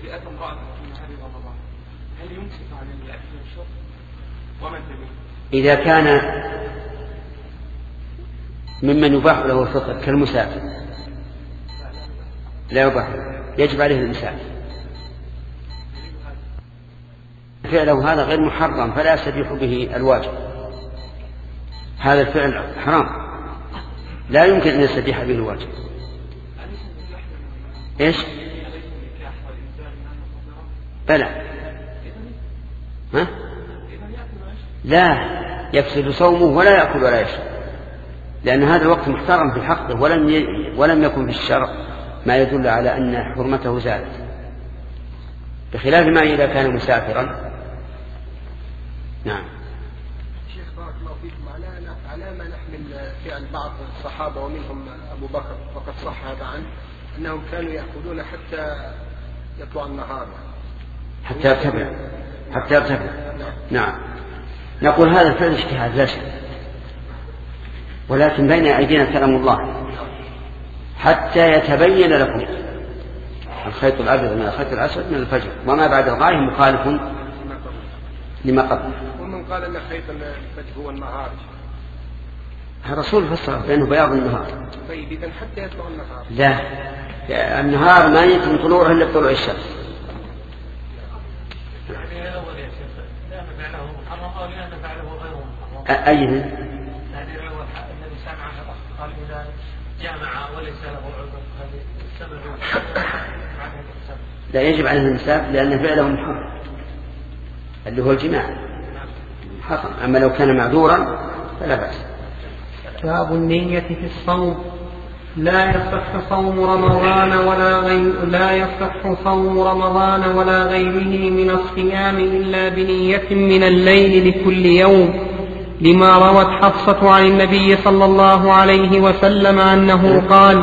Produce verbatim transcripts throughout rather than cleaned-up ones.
أتى امرأة في نهار رمضان هل يمسك عن الأكل والشرب وما الدليل؟ إذا كان ممن يباح له الفطر كالمسافر لا يباح يجب عليه الإمساك، فعله هذا غير محرم فلا يستبيح به الواجب، هذا الفعل حرام لا يمكن أن يستبيح به الواجب. إيش؟ بلى ها؟ لا يفسد صومه ولا يأكل ولا يشرب، لأن هذا الوقت محترم في حقه ولم ي... ولم يكن في الشرع ما يدل على أن حرمته زالت، بخلاف ما إذا كان مسافرا. نعم. شيخ بارك الله فيكم، على ما نحمل فعل بعض الصحابة ومنهم أبو بكر وقد صح هذا عنه أنهم كانوا يأكلون حتى يطلع النهار، حتى يرتفع حتى يرتفع نعم. نقول هذا الفعل اجتهاد لا شك، ولكن بين أيدينا كلام الله حتى يتبين لكم الخيط الأبيض من الخيط الأسود من الفجر وما بعد الغاية مخالف لما قبل. ومن قال أن خيط الفجر هو النهار، الرسول فسر بأنه بياض النهار. طيب إذن حتى يطلع النهار؟ لا، النهار ما يتم طلوعه إلا بطلوع الشمس. أيه؟ قال إذا جامع وليس له عذر هذه السبب لا يجب عليه الإمساك لأن فعله محرم اللي هو الجماع حرام، أما لو كان معذورا فلا بأس. باب النية في الصوم. لا يصح صوم رمضان ولا غير لا يصح صوم رمضان ولا غيره من الصيام إلا بنية من الليل لكل يوم، لما روت حفصة عن النبي صلى الله عليه وسلم أنه قال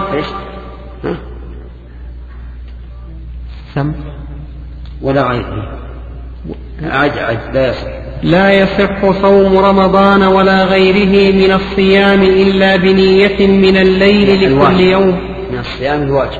سم ولا غيره عج عج لا يصح لا يصح صوم رمضان ولا غيره من الصيام إلا بنية من الليل لكل يوم، من الصيام الواجب.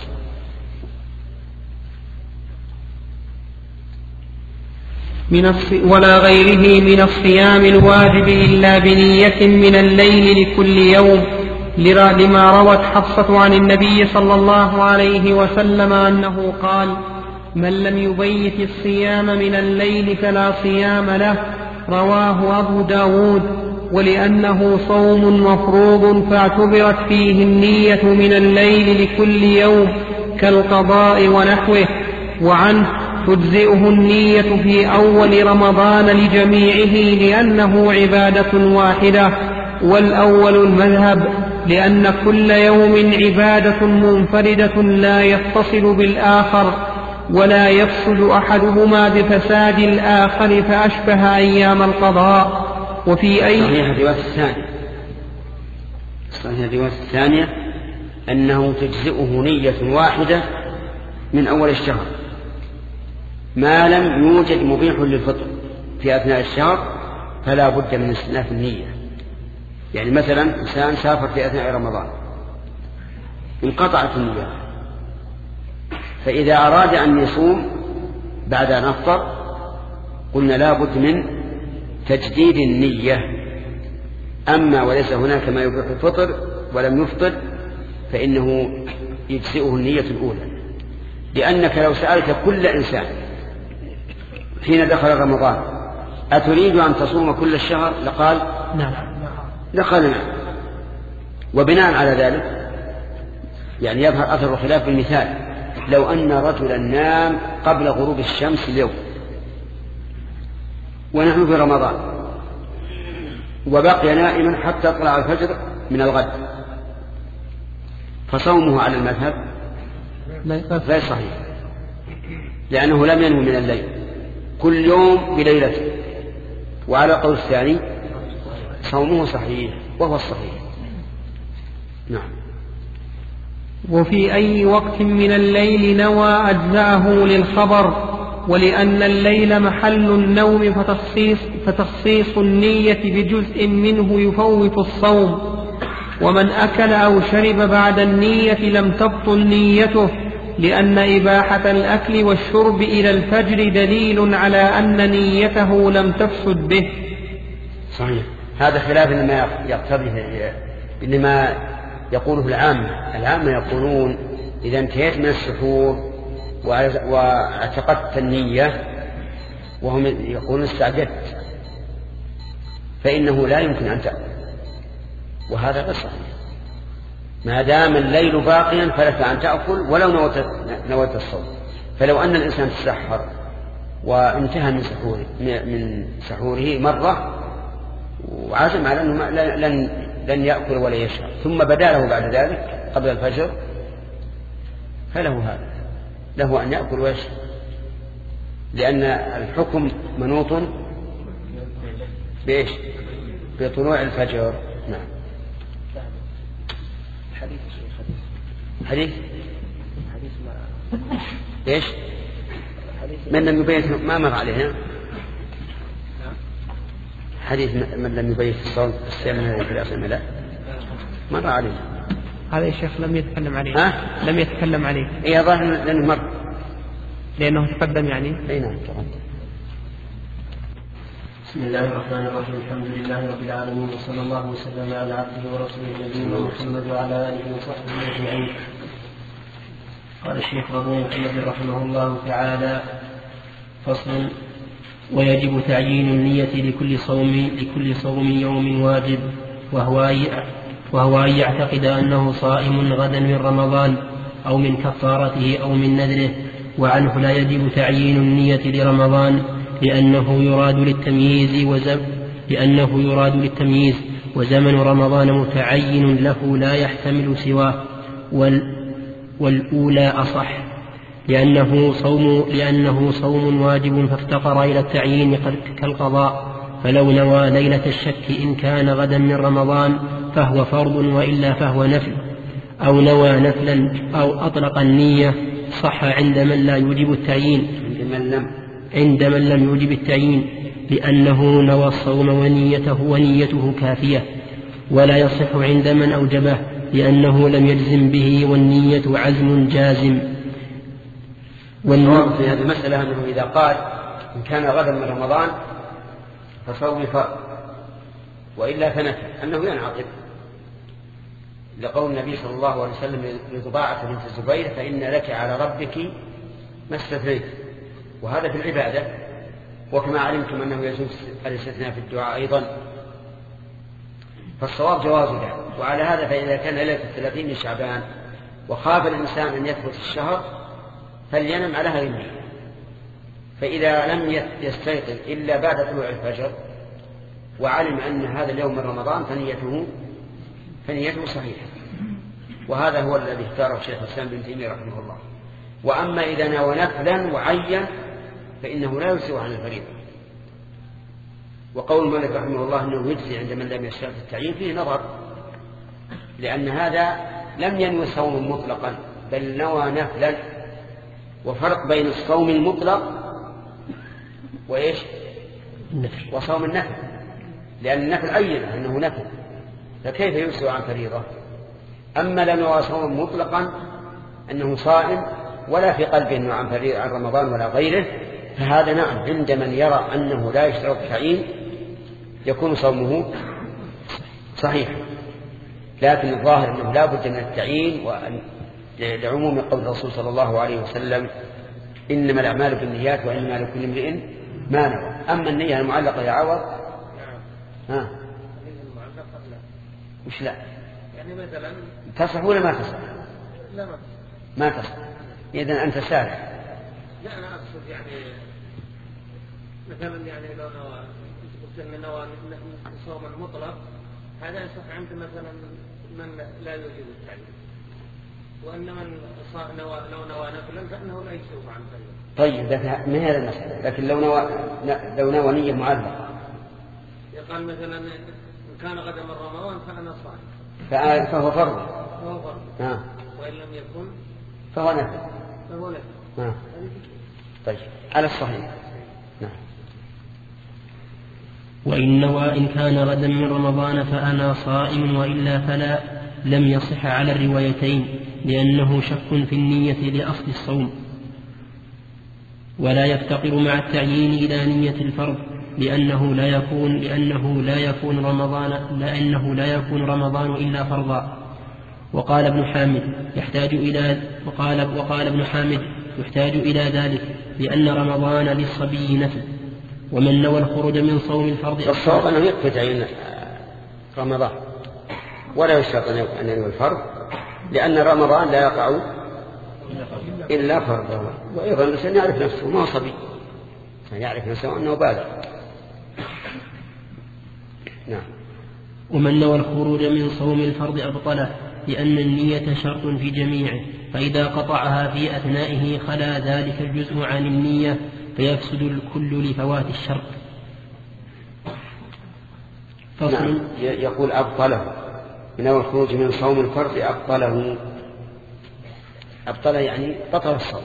من الص... ولا غيره من الصيام الواجب إلا بنية من الليل لكل يوم، لما روت حفصة عن النبي صلى الله عليه وسلم أنه قال: من لم يبيت الصيام من الليل فلا صيام له، رواه أبو داود. ولأنه صوم مفروض فاعتبرت فيه النية من الليل لكل يوم كالقضاء ونحوه. وعنه تجزئه النية في أول رمضان لجميعه لأنه عبادة واحدة، والأول المذهب، لأن كل يوم عبادة منفردة لا يتصل بالآخر ولا يفسد أحدهما بفساد الآخر فأشبه أيام القضاء. وفي أي صحيح الرواية الثانية صحيح الرواية الثانية أنه تجزئه نية واحدة من أول الشهر ما لم يوجد مبيح للفطر في أثناء الشهر، فلا بد من استئناف النية. يعني مثلا إنسان سافر في أثناء رمضان انقطعت النية، فإذا أراد أن يصوم بعد أن أفطر قلنا لا بد من تجديد النية. أما وليس هناك ما يبيح الفطر ولم يفطر فإنه يجزئه النية الأولى، لأنك لو سألت كل إنسان حين دخل رمضان أتريد أن تصوم كل الشهر لقال نعم لقال نعم. وبناء على ذلك يعني يظهر أثر الخلاف بالمثال: لو أن رجلا نام قبل غروب الشمس اليوم ونحن في رمضان وبقي نائما حتى طلع الفجر من الغد، فصومه على المذهب غير صحيح، لأنه لم ينم من الليل كل يوم بليلته. وعلى قول الثاني صومه صحيح وهو الصحيح. نعم. وفي أي وقت من الليل نوى أجزأه للخبر، ولأن الليل محل النوم فتخصيص, فتخصيص النية بجزء منه يفوت الصوم. ومن أكل أو شرب بعد النية لم تبطل نيته، لأن إباحة الأكل والشرب إلى الفجر دليل على أن نيته لم تفسد به. صحيح. هذا خلاف لما يقتضي لما يقوله العامة. العامة يقولون إذا انتهيت من السحور واعتقدت النية وهم يقولون استعجلت فإنه لا يمكن أن تأكل، وهذا غير صحيح. ما دام الليل باقيا فلك أن تأكل ولو نويت الصوم. فلو أن الإنسان تسحر وانتهى من سحوره من سحوره مرة وعزم على أنه لن لن يأكل ولا يشرب ثم بدا له بعد ذلك قبل الفجر فله هذا، له أن يأكل ويشرب، لأن الحكم منوط بإيش؟ بطلوع الفجر. نعم. حديث حديث حديث ما إيش؟ من لم يبيت ما مر علينا حديث من لم يبيت الصوم السامن في الأصل لا مر علينا. هذا يا شيخ لم يتكلم عليه. ها؟ لم يتكلم عليه. إيه ظاهر لأنه مر لأنه تقدم يعني. أي نعم تقدم. بسم الله الرحمن الرحيم. الحمد لله رب العالمين وصلى الله وسلم على عبده ورسوله نبينا محمد وعلى آله وصحبه أجمعين. قال الشيخ رضي محمد رحمه الله تعالى: فصل: ويجب تعيين النية لكل صوم لكل صوم يوم واجب، وهو وهو أن يعتقد أنه صائم غدا من رمضان أو من كفارته أو من نذره. وعنه لا يجب تعيين النية لرمضان لأنه يراد للتمييز وزم لأنه يراد للتمييز وزمن رمضان متعين له لا يحتمل سواه، وال والأولى أصح لأنه صوم لأنه صوم واجب فافتقر إلى التعيين كالقضاء. فلو نوى ليلة الشك إن كان غدا من رمضان فهو فرض وإلا فهو نفل، أو نوى نفلا أو أطلق النية صح عند من لا يوجب التعيين عند من لم يوجب التعيين لأنه نوى الصوم ونيته ونيته كافية، ولا يصح عند من أوجبه لأنه لم يجزم به والنية عزم جازم. والنوع في هذه المسألة أنه إذا قال إن كان غدا من رمضان فصوم فرض وإلا فنفل أنه ينعقد، لقول النبي صلى الله عليه وسلم لضباعة بنت الزبير: فإن لك على ربك ما استثنيت. وهذا في العبادة، وكما علمتم أنه يجوز الاستثناء في الدعاء أيضا، فالصواب جواز ذلك. وعلى هذا فإذا كان ليلة الثلاثين من شعبان وخاف الإنسان أن يثبت الشهر فلينم على هذه النية، فإذا لم يستيقظ إلا بعد طلوع الفجر وعلم أن هذا اليوم من رمضان فنيته فنيته صحيحة. وهذا هو الذي اختاره شيخ الإسلام ابن تيمية رحمه الله. وأما إذا نوى نفلا وعين فإنه لا يسوء عن الفريضة. وقول مالك رحمه الله أنه يجزي عند من لم يشترط التعيين فيه نظر، لأن هذا لم ينوي صوم مطلقا بل نوى نفلا، وفرق بين الصوم المطلق وإيش وصوم النفل، لأن النفل عين أنه نفل فكيف يسوء عن فريضة. أما لو نوى صوم مطلقا أنه صائم ولا في قلبه أنه عن فريضة عن رمضان ولا غيره فهذا نعم عند من يرى أنه لا يشترط التعيين يكون صومه صحيح. لكن الظاهر أنه لا بد من التعيين، وأن لعموم قول الرسول صلى الله عليه وسلم: إنما الأعمال بالنيات وإنما لكل امرئ ما نوى. أما النية المعلقة يا عوض ها وش لا يعني مثلا تصح ولا ما تصح؟ لا ما ما تصح. إذن أنت سارع. لا أنا أقصد يعني مثلا يعني لو نوى قلت إن نوى صوم مطلق هذا يصح عند مثلا من لا يوجد التعليم، وأن من نوى لو نوى نفلا فإنه لا يسوء عن فريضة. طيب ما هذا المسألة، لكن لو نوى لو نوى نية معلقة يقال مثلا إن كان غدا من رمضان فأنا صائم فهو فرض فهو فرض آه. وإن لم يكن فهو نفل فهو نفل آه. طيب على الصحيح. نعم. وإن نوى إن كان غدا من رمضان فأنا صائم وإلا فلا لم يصح على الروايتين لأنه شك في النية لأصل الصوم، ولا يفتقر مع التعيين إلى نية الفرض لأنه لا يكون لأنه لا يكون رمضان لأنه لا يكون رمضان إلا فرضا. وقال ابن حامد يحتاج إلى وقال وقال ابن حامد يحتاج إلى ذلك لأن رمضان للصبي نفل، ومن نوى الخروج من صوم الفرض الصواب أنه يكفي تعيين رمضان ولا يشترط أن ينوي الفرض، لأن رمضان لا يقع إلا فرضا. وأيضا الإنسان يعرف نفسه ما صبي، يعرف نفسه أنه بالغ. نعم. ومن نوى الخروج من صوم الفرض أبطله لأن النية شرط في جميعه، فإذا قطعها في أثنائه خلا ذلك الجزء عن النية فيفسد الكل لفوات الشرط. نعم. يقول أبطله، نوى الخروج من صوم الفرض أبطله. أبطله يعني بطل الصوم،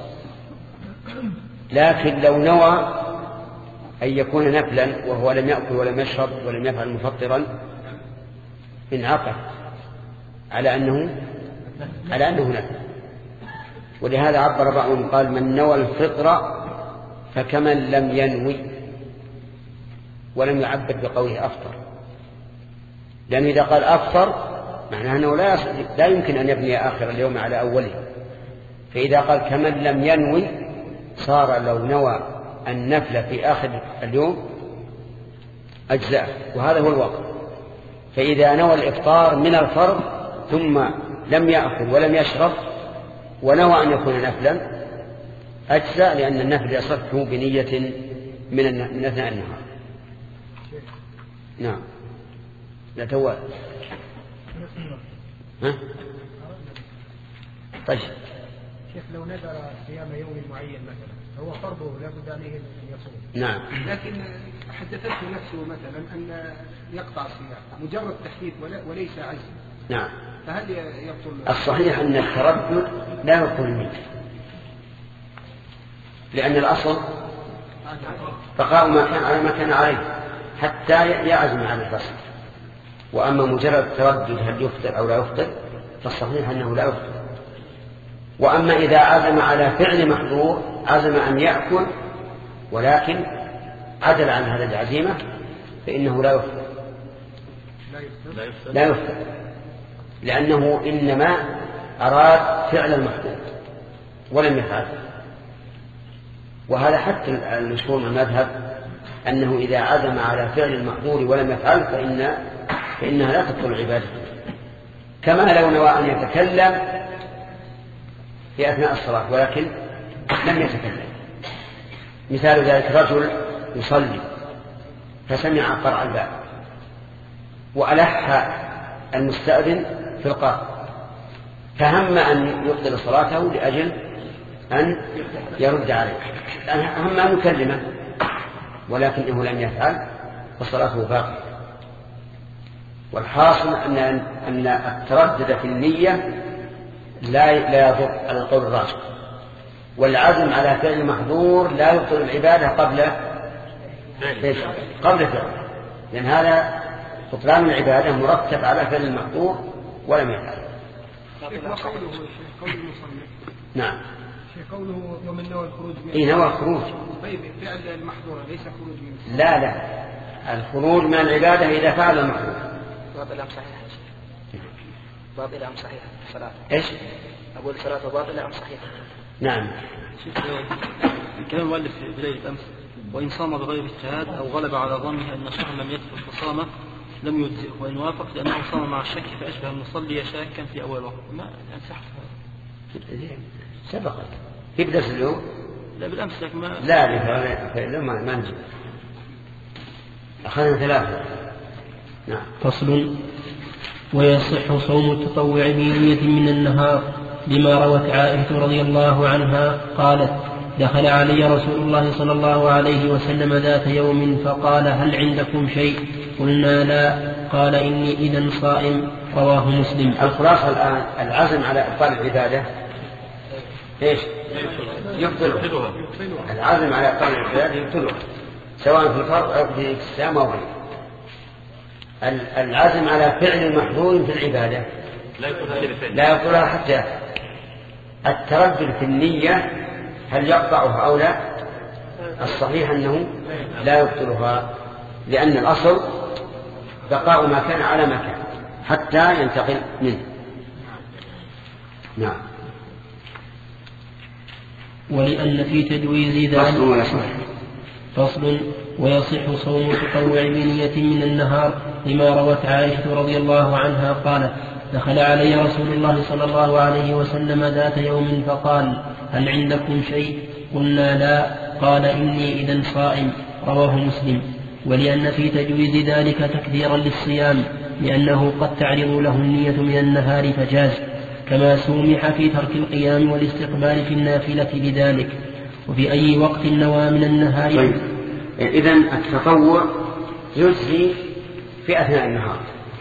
لكن لو نوى أن يكون نفلا وهو لم يأكل ولم يشرب ولم يفعل مفطرا انعقد على أنه على أنه نفل. ولهذا عبر بعضهم قال من نوى الفطر فكمن لم ينوي ولم يعبد بقوله أفطر، لأنه إذا قال أفطر معناه أنه لا, لا يمكن أن يبني آخر اليوم على أوله، فإذا قال كمن لم ينوي صار لو نوى النفل في آخر اليوم أجزاء، وهذا هو الواقع. فإذا نوى الإفطار من الفرض ثم لم يأكل ولم يشرب ونوى أن يكون نفلا أجزاء، لأن النفل يصح بنية من أثناء النهار. نعم. لا توى. ها؟ طيب. شيخ لو نذر صيام يوم معين مثلا هو فرضه لابد عليه أن يصوم. نعم. لكن حدثته نفسه مثلا أن يقطع الصيام مجرد تحديث وليس عزم. نعم. فهل يبطل؟ الصحيح أن التردد لا يبطل النية، لأن الأصل بقاء ما كان على ما كان عليه حتى يعزم على الفصل. وأما مجرد التردد هل يفطر أو لا يفطر فالصحيح أنه لا يفطر. وأما إذا عزم على فعل محظور، عزم أن يأكل ولكن عدل عن هذه العزيمة فإنه لا يفطر لا يفطر لأنه إنما أراد فعل المحظور ولم يفعل. وهذا حتى المشهور من المذهب أنه إذا عزم على فعل المحظور ولم يفعل فإن فإنها لا تبطل عبادته، كما لو نوى أن يتكلم في أثناء الصلاة ولكن لم يتكلم. مثال ذلك رجل يصلي فسمع قرع الباب وألح المستأذن في القاء، فهم أن يبطل صلاته لأجل أن يرد عليه، هم أن يكلمه ولكنه لم يفعل فصلاته باقية. والحاصل أن أن التردد في النية لا لا يضر على القول الراجح، والعزم على فعل المحظور لا يبطل العبادة قبل قبل فعله، لأن هذا بطلان العبادة مرتب على فعل المحظور ولم يفعل. نعم. قوله ومن نوى الخروج من إيه نوى الخروج. طيب فعل المحظور ليس خروج من لا لا الخروج من العبادة إذا فعل المحظور. باطلة أم صحيحة؟ باطلة أم صحيحة الصلاة؟ إيش؟ أقول الصلاة باطلة أم صحيحة؟ نعم. كلام المؤلف في بداية أمس وإن صام بغير اجتهاد أو غلب على ظنه أن شهر لم يدخل فصامه لم يجزئه، وإن وافق لأنه صام مع الشك فأشبه المصلي شاكا في أول وقت. ما ينصح سبقت في بدرس اليوم؟ لا بالأمس لكن ما لا لا ما ما نجي أخذنا ثلاثة. نعم. فصل. ويصح صوم التطوع بنية من النهار لما روت عائشة رضي الله عنها قالت دخل علي رسول الله صلى الله عليه وسلم ذات يوم فقال هل عندكم شيء؟ قلنا لا. قال إني إذن صائم. رواه مسلم. الخلاصة الآن العزم على إبطال العبادة إيش؟ يبطلها. العزم على إبطال العبادة يبطلها سواء في الفرض أو في الصيام أو غيره. العزم على فعل المحظور في العبادة لا يبطلها حتى التردد في النية هل يقطعها أو لا. الصحيح أنه لا يبطلها، لأن الأصل بقاء ما كان على ما كان حتى ينتقل منه. نعم. ولأن في تجويز ذلك فصل ويصح صوم تطوع بنية من النهار لما روت عائشة رضي الله عنها قالت دخل علي رسول الله صلى الله عليه وسلم ذات يوم فقال هل عندكم شيء؟ قلنا لا. قال إني إذن صائم. رواه مسلم. ولأن في تجويز ذلك تكثيرا للصيام لأنه قد تعرض له النية من النهار فجاز، كما سومح في ترك القيام والاستقبال في النافلة لذلك. وفي أي وقت نوى من النهار. طيب. إذن التطوع يجزي في أثناء النهار،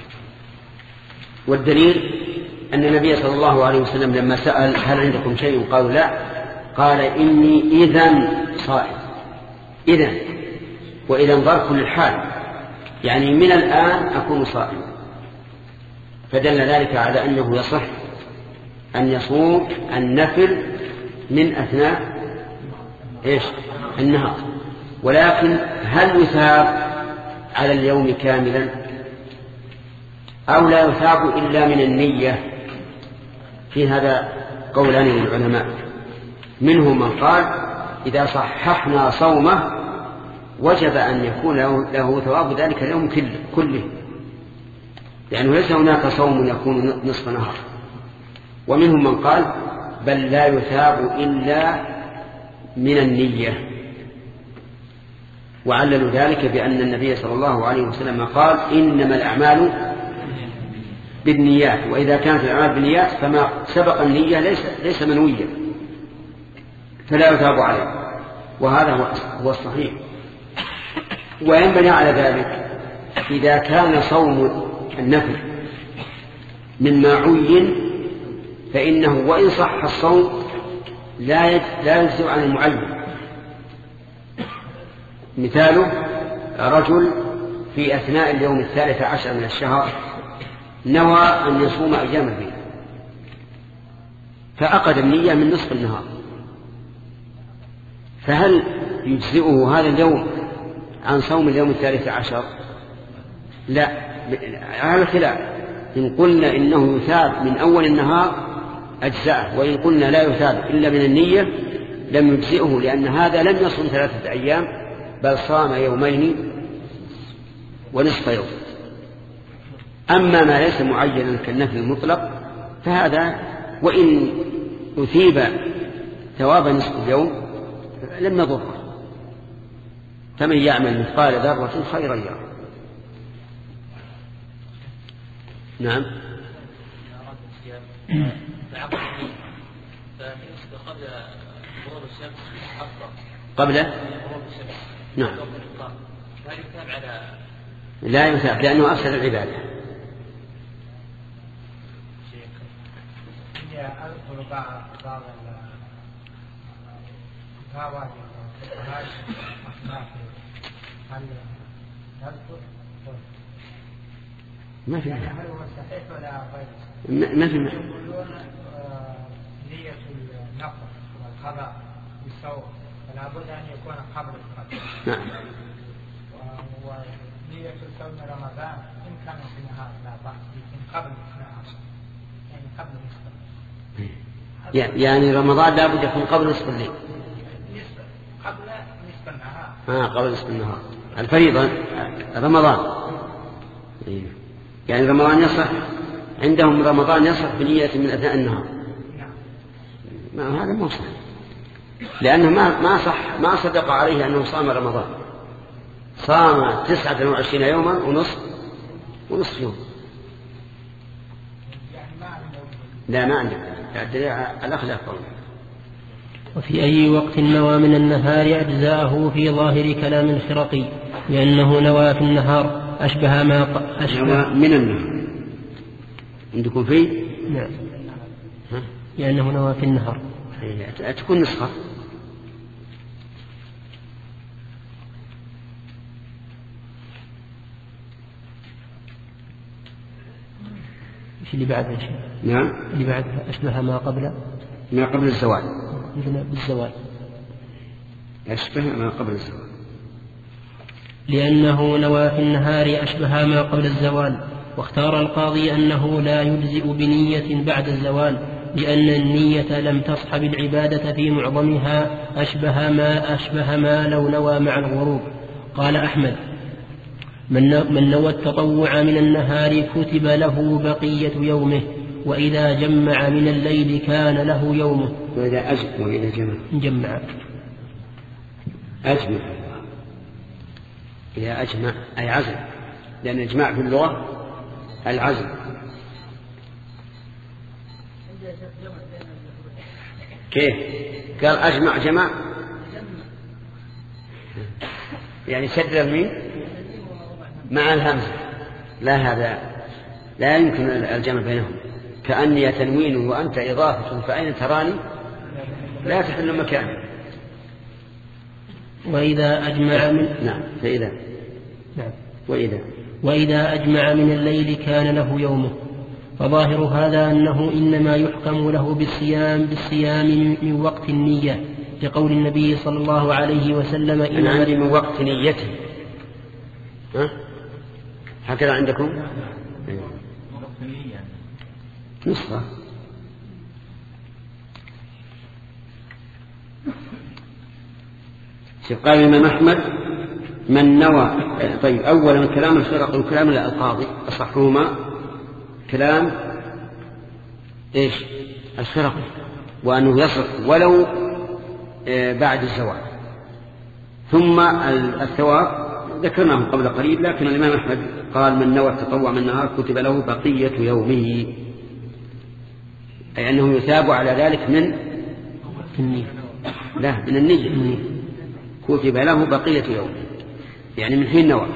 والدليل أن النبي صلى الله عليه وسلم لما سأل هل عندكم شيء قالوا لا، قال إني إذن صائم. إذن وإذن ظرف للحال، يعني من الآن أكون صائما، فدل ذلك على أنه يصح أن يصوم النفل من أثناء إيش النهار. ولكن هل يثاب على اليوم كاملا أو لا يثاب إلا من النية؟ في هذا قولان للعلماء، منهم من قال إذا صححنا صومه وجب أن يكون له ثواب ذلك اليوم كله، لأنه ليس هناك صوم يكون نصف نهار. ومنهم من قال بل لا يثاب إلا من النية، وعللوا ذلك بأن النبي صلى الله عليه وسلم قال إنما الأعمال بالنيات، وإذا كانت الأعمال بالنيات فما سبق النية ليس, ليس منويا فلا يثاب عليه، وهذا هو الصحيح. وينبني على ذلك إذا كان صوم النفل مما عين فإنه وإن صح الصوم لا يجزئ عن المعين. مثاله رجل في أثناء اليوم الثالث عشر من الشهر نوى أن يصوم أيام البيت، فأقد النية من نصف النهار، فهل يجزئه هذا اليوم عن صوم اليوم الثالث عشر؟ لا، على الخلاف. إن قلنا إنه يثاب من أول النهار أجزاءه، وإن قلنا لا يثاب إلا من النية لم يجزئه، لأن هذا لم يصوم ثلاثة أيام بل صام يومين ونصف يوم. أما ما ليس معينا كالنفل المطلق فهذا وإن أثيب ثواب نصف اليوم لم يضر، فمن يعمل مثقال ذرة خيرا يره. نعم. قبل نعم لا يثاب لأنه أفسد العبادة. أذكر بعض بعض الفتاوى هل نذكر ما في هل هو صحيح ولا غير؟ ما في يقولون نية النقل والقضاء بالصوم فلا بد أن يكون قبل القضاء. نعم. ونية الصوم رمضان إن كان في النهار لا بأس، لكن قبل الاثنى عشر يعني قبل نصف الليل. يعني رمضان لا بد يكون قبل نصف الليل. قبل نصف النهار. آه قبل نصف النهار. الفريضة رمضان. يعني رمضان يصح عندهم، رمضان يصح بنية من أثناء النهار. ما هذا مو صح، لأنه ما ما صح ما صدق عليه أنه صام رمضان، صام تسعة وعشرين يوما ونصف ونصف يوم. لا ما عندك الأخلاق قول. وفي أي وقت نوى من النهار أجزاءه في ظاهر كلام الخرقي، لأنه نوى في النهار أشبه ما أشبه من النهار عندكم فيه؟ نعم. لأنه نوى في النهار تكون نسخة. إيش اللي بعدها شيء؟ نعم اللي بعدها أشبه ما قبل ما قبل الزوال. مثل بالزوال. أشبه ما قبل الزوال لأنه نوى في النهار أشبه ما قبل الزوال. واختار القاضي أنه لا يجزئ بنية بعد الزوال لأن النية لم تصحب العبادة في معظمها أشبه ما أشبه ما لو نوى مع الغروب. قال أحمد: من نوى التطوع من النهار كتب له بقية يومه وإذا جمع من الليل كان له يومه. وإذا أجمع وإذا جمع جمع أجمع إذا أجمع أي عزم، لأن الإجماع في اللغة العزم. كيف قال أجمع جمع؟ يعني سد الميم مع الهمزة، لا هذا لا يمكن الجمع بينهم. كأني تنوين وأنت إضافة فأين تراني لا تحل مكاني. وإذا أجمع من نعم فإذا نعم وإذا وإذا أجمع من الليل كان له يومه. فظاهر هذا أنه إنما يحكم له بالصيام بالصيام من وقت النية لقول النبي صلى الله عليه وسلم: أنا عندي من وقت نيته. ها هكذا عندكم؟ نصفة. قال الإمام أحمد: من نوى. طيب أولا كلام الخرق وكلام القاضي أصحهما كلام إيش الخرق، وأنه يصح ولو بعد الزوال. ثم الثواب ذكرناه قبل قليل، لكن الإمام أحمد قال: من نوى التطوع من النهار كتب له بقية يومه، أي أنه يثاب على ذلك من النية. لا من النية. كتب له بقية يومه يعني من حين نوى.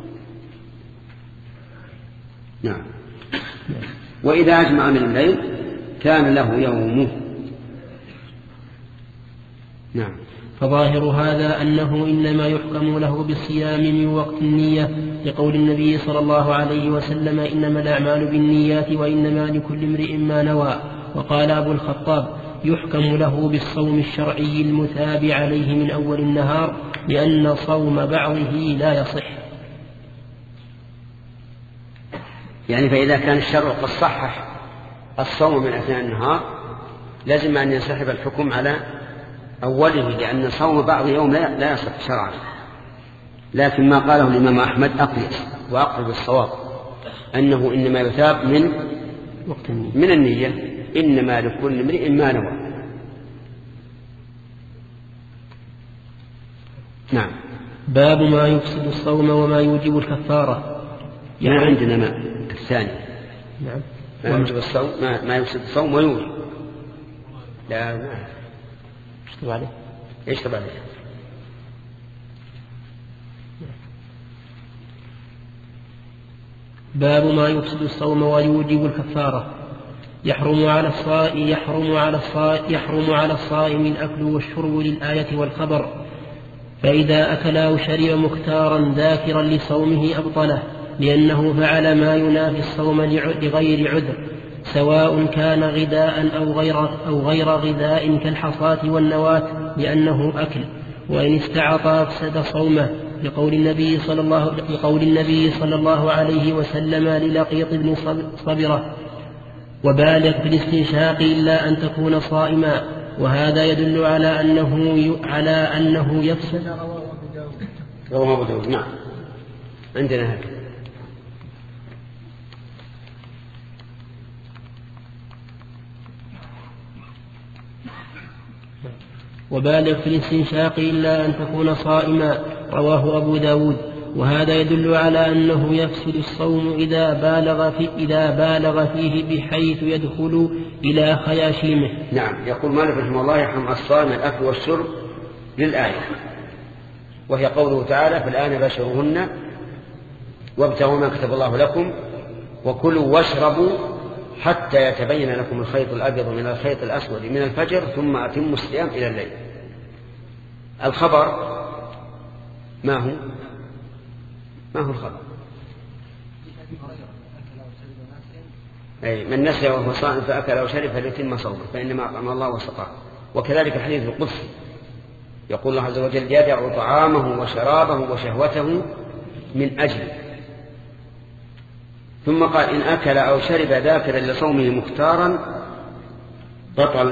نعم. وإذا أجمع من الليل كان له يومه. نعم. فظاهر هذا أنه إنما يحكم له بالصيام من وقت النية لقول النبي صلى الله عليه وسلم: إنما الأعمال بالنيات وإنما لكل امرئ ما نوى. وقال أبو الخطاب: يحكم له بالصوم الشرعي المثاب عليه من أول النهار لأن صوم بعضه لا يصح. يعني فإذا كان الشرع قد صحح الصوم من أثناء النهار لازم أن ينسحب الحكم على أوله، لأن صوم بعض يوم لا يصح شرعا. لكن ما قاله الإمام أحمد أقيس وأقرب الصواب، أنه إنما يثاب من من النية، إنما لكل امرئ ما نوى. نعم. باب ما يفسد الصوم وما يوجب الكفارة. يعني عندنا ما الثاني. نعم. ما يوجب الصوم ما, ما يفسد الصوم ويوجب. لا ما ايش تبع عليه؟ ايش تبع عليه؟ باب ما يفسد الصوم ويوجب الكفارة. يحرم على الصائم يحرم على الصائم يحرم على الصائم الأكل والشرب للآية والخبر، فإذا أكل أو شرب مختارا ذاكرا لصومه أبطله، لأنه فعل ما ينافي الصوم لغير عذر، سواء كان غذاء أو غير أو غير غذاء كالحصاة والنواة، لأنه أكل. وإن استعطى أفسد صومه، لقول النبي صلى الله لقول النبي صلى الله عليه وسلم للقيط بن صبرة: وبالغ في الاستنشاق إلا أن تكون صائما. وهذا يدل على أنه على أنه يفسد. رواه أبو داود. نعم عندنا هذا. وبالغ في الاستنشاق إلا أن تكون صائما، رواه أبو داود. وهذا يدل على أنه يفسد الصوم إذا بالغ, في إذا بالغ فيه بحيث يدخل إلى خياشيمه. نعم. يقول مالك رحمه الله: يحرم الصائم الأكل والشرب للآية، وهي قوله تعالى: فالآن باشروهن وابتغوا ما كتب الله لكم وكلوا واشربوا حتى يتبين لكم الخيط الأبيض من الخيط الأسود من الفجر ثم أتموا الصيام إلى الليل. الخبر ما هو ما هو الخبر؟ أي من نسي وهو صائم فأكل أو شرب فليتم صومه فإنما أطعم الله وسقاه. وكذلك الحديث القدسي يقول الله عز وجل يدع طعامه وشرابه وشهوته من أجله. ثم قال إن أكل أو شرب ذاكرا لصومه مختارا بطل.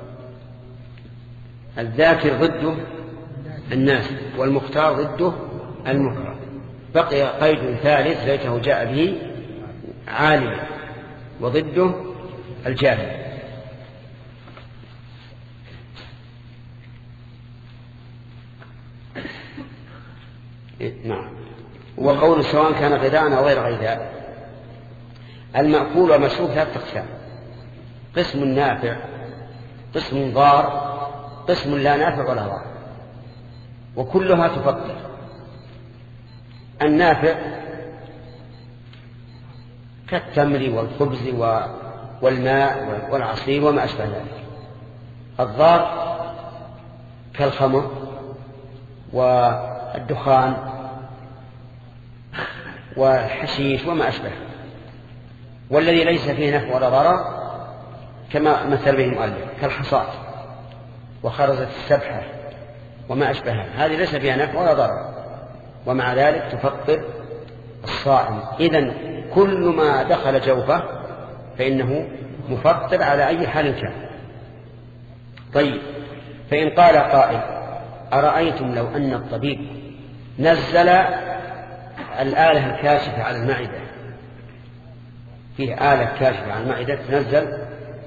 الذاكر ضده الناس والمختار ضده المكره. بقي قيد ثالث ليته جاء به عالما وضده الجاهل. نعم. وقول سواء كان غذاء أو غير غذاء. المأكول والمشروب ثلاثة أقسام: قسم نافع، قسم ضار، قسم لا نافع ولا ضار، وكلها تفطر. النافع كالتمر والخبز والماء والعصير وما أشبه ذلك. الضار كالخمر والدخان والحشيش وما أشبه. والذي ليس فيه نفع ولا ضرر كما مثل به المؤلف كالحصاة وخرزة السبحة وما أشبهها، هذه ليس فيها نفع ولا ضرر ومع ذلك تفطر الصائم. إذن كل ما دخل جوفه فإنه مفطر على أي حال كان. طيب، فإن قال قائل أرأيتم لو أن الطبيب نزل الآلة الكاشفة على المعدة، فيه آلة كاشفة على المعدة تنزل،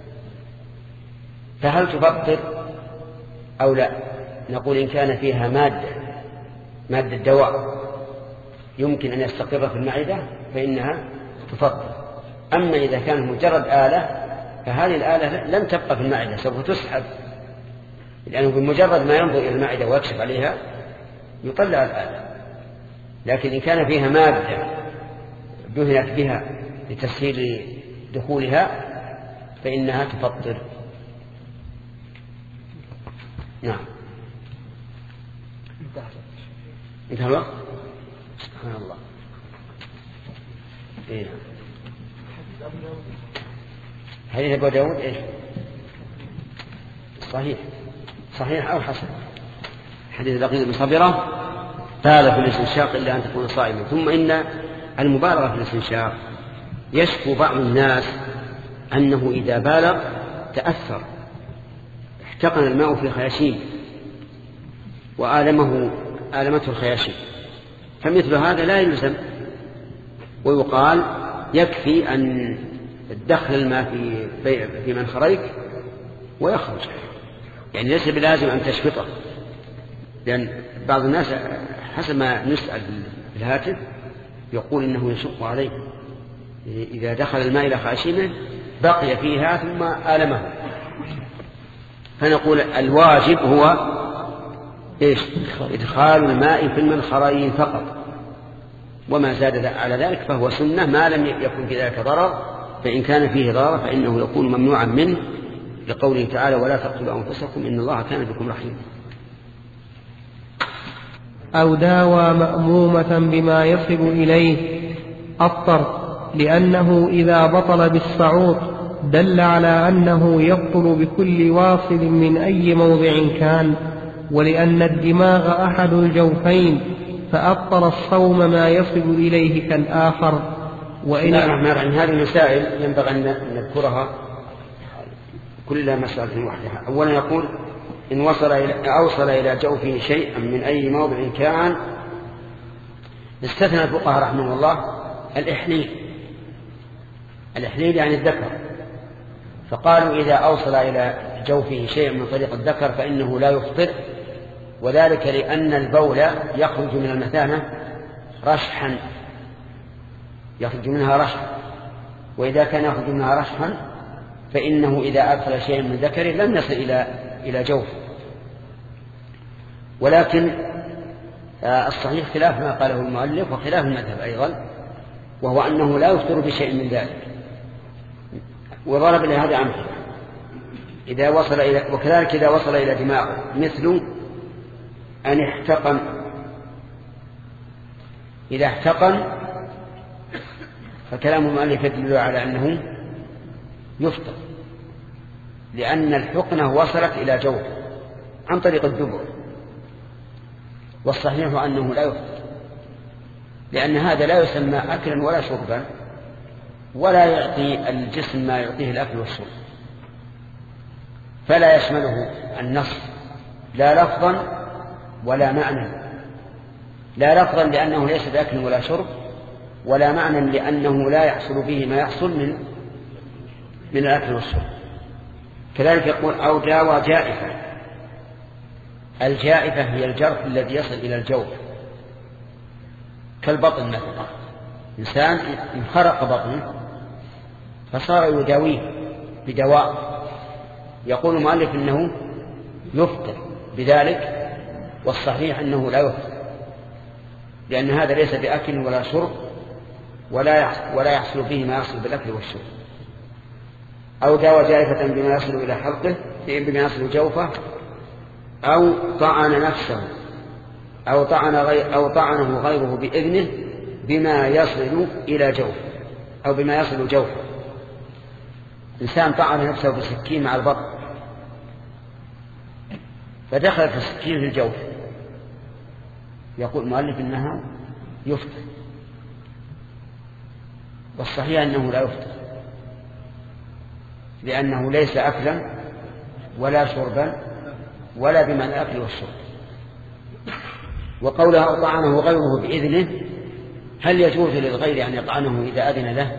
فهل تفطر أو لا؟ نقول إن كان فيها مادة مادة دواء يمكن أن يستقر في المعدة فإنها تفطر. أما إذا كان مجرد آلة فهذه الآلة لم تبقى في المعدة، سوف تسحب، لأنه بمجرد ما ينظر إلى المعدة ويكشف عليها يطلع الآلة. لكن إن كان فيها مادة دهنت بها لتسهيل دخولها فإنها تفطر. نعم. انتهى الوقت. سبحان الله. إيه. حديث أبو داود إيش؟ صحيح صحيح أو حسن. حديث لقيط بن صبرة قال في الاستنشاق إلا أن تكون صائما. ثم إن المبالغة في الاستنشاق يشكو بعض الناس أنه إذا بالغ تأثر، احتقن الماء في الخياشيم وآلمه آلمته الخياشيم، فمثل هذا لا يلزم، ويقال يكفي أن تدخل الماء في في منخريك ويخرج، يعني ليس بلازم أن تشفطه، لأن بعض الناس حسب ما نسأل في الهاتف يقول إنه يشق عليه إذا دخل الماء إلى خاشمه بقي فيها ثم آلمه. فنقول الواجب هو إيش؟ إدخال الماء في المنخرين فقط، وما زاد على ذلك فهو سنة ما لم يكن في ذلك ضرر، فإن كان فيه ضرر فإنه يكون ممنوعا منه، لقوله تعالى ولا تقتلوا أنفسكم إن الله كان بكم رحيما. أو داوى مأمومة بما يصل إليه أفطر، لأنه إذا بطل بالصعود دل على أنه يبطل بكل واصل من أي موضع كان، ولأن الدماغ أحد الجوفين فأبطل الصوم ما يصل إليه كالآخر. وإن نعم، هذه المسائل ينبغي أن نذكرها كلها مسألة وحدها. أولا يقول إن وصل إلى أوصل إلى جوفه شيئا من أي موضع كان، استثنى الفقهاء رحمه الله الإحليل. الإحليل يعني الذكر، فقالوا إذا أوصل إلى جوفه شيئا من طريق الذكر فإنه لا يفطر، وذلك لأن البول يخرج من المثانة رشحا، يخرج منها رشحا، وإذا كان يخرج منها رشحا فإنه إذا أدخل شيئا من ذكره لم يصل إلى إلى جوف. ولكن الصحيح خلاف ما قاله المؤلف وخلاف المذهب أيضا، وهو أنه لا يفطر بشيء من ذلك، وضرب لهذا أمثلة. إذا وصل إلى وكذلك إذا وصل إلى دماغه مثل أن احتقن، إذا احتقن فكلام المؤلف يدل على أنه يفطر، لأن الحقنة وصلت إلى جوف عن طريق الدبر، والصحيح أنه لا يفطر، لأن هذا لا يسمى أكلا ولا شربا، ولا يعطي الجسم ما يعطيه الأكل والشرب، فلا يشمله النص لا لفظا ولا معنى. لا لفظا لأنه ليس بأكل ولا شرب، ولا معنى لأنه لا يحصل به ما يحصل من من الأكل والشرب. كذلك يقول أو داوى جائفة. الجائفة هي الجرح الذي يصل إلى الجوف كالبطن مثلا، إنسان انخرق بطنه فصار يداويه بدواء، يقول المؤلف إنه يفطر بذلك، والصحيح أنه لا يفطر، لأن هذا ليس بأكل ولا شرب، ولا ولا يحصل فيه ما يحصل بالأكل والشرب. أو داوى جائفة بما يصل إلى حلقه بما يصل جوفه، أو طعن نفسه، أو طعن غير أو طعنه غيره بإذنه بما يصل إلى جوفه، أو بما يصل جوفه. إنسان طعن نفسه بسكين مع البطن، فدخلت السكين في الجوف، يقول المؤلف إنها يفطر، والصحيح أنه لا يفطر، لأنه ليس أكلا ولا شربا ولا بمعنى الأكل والشرب. وقولها طعنه غيره بإذنه، هل يجوز للغير أن يطعنه إذا أذن له؟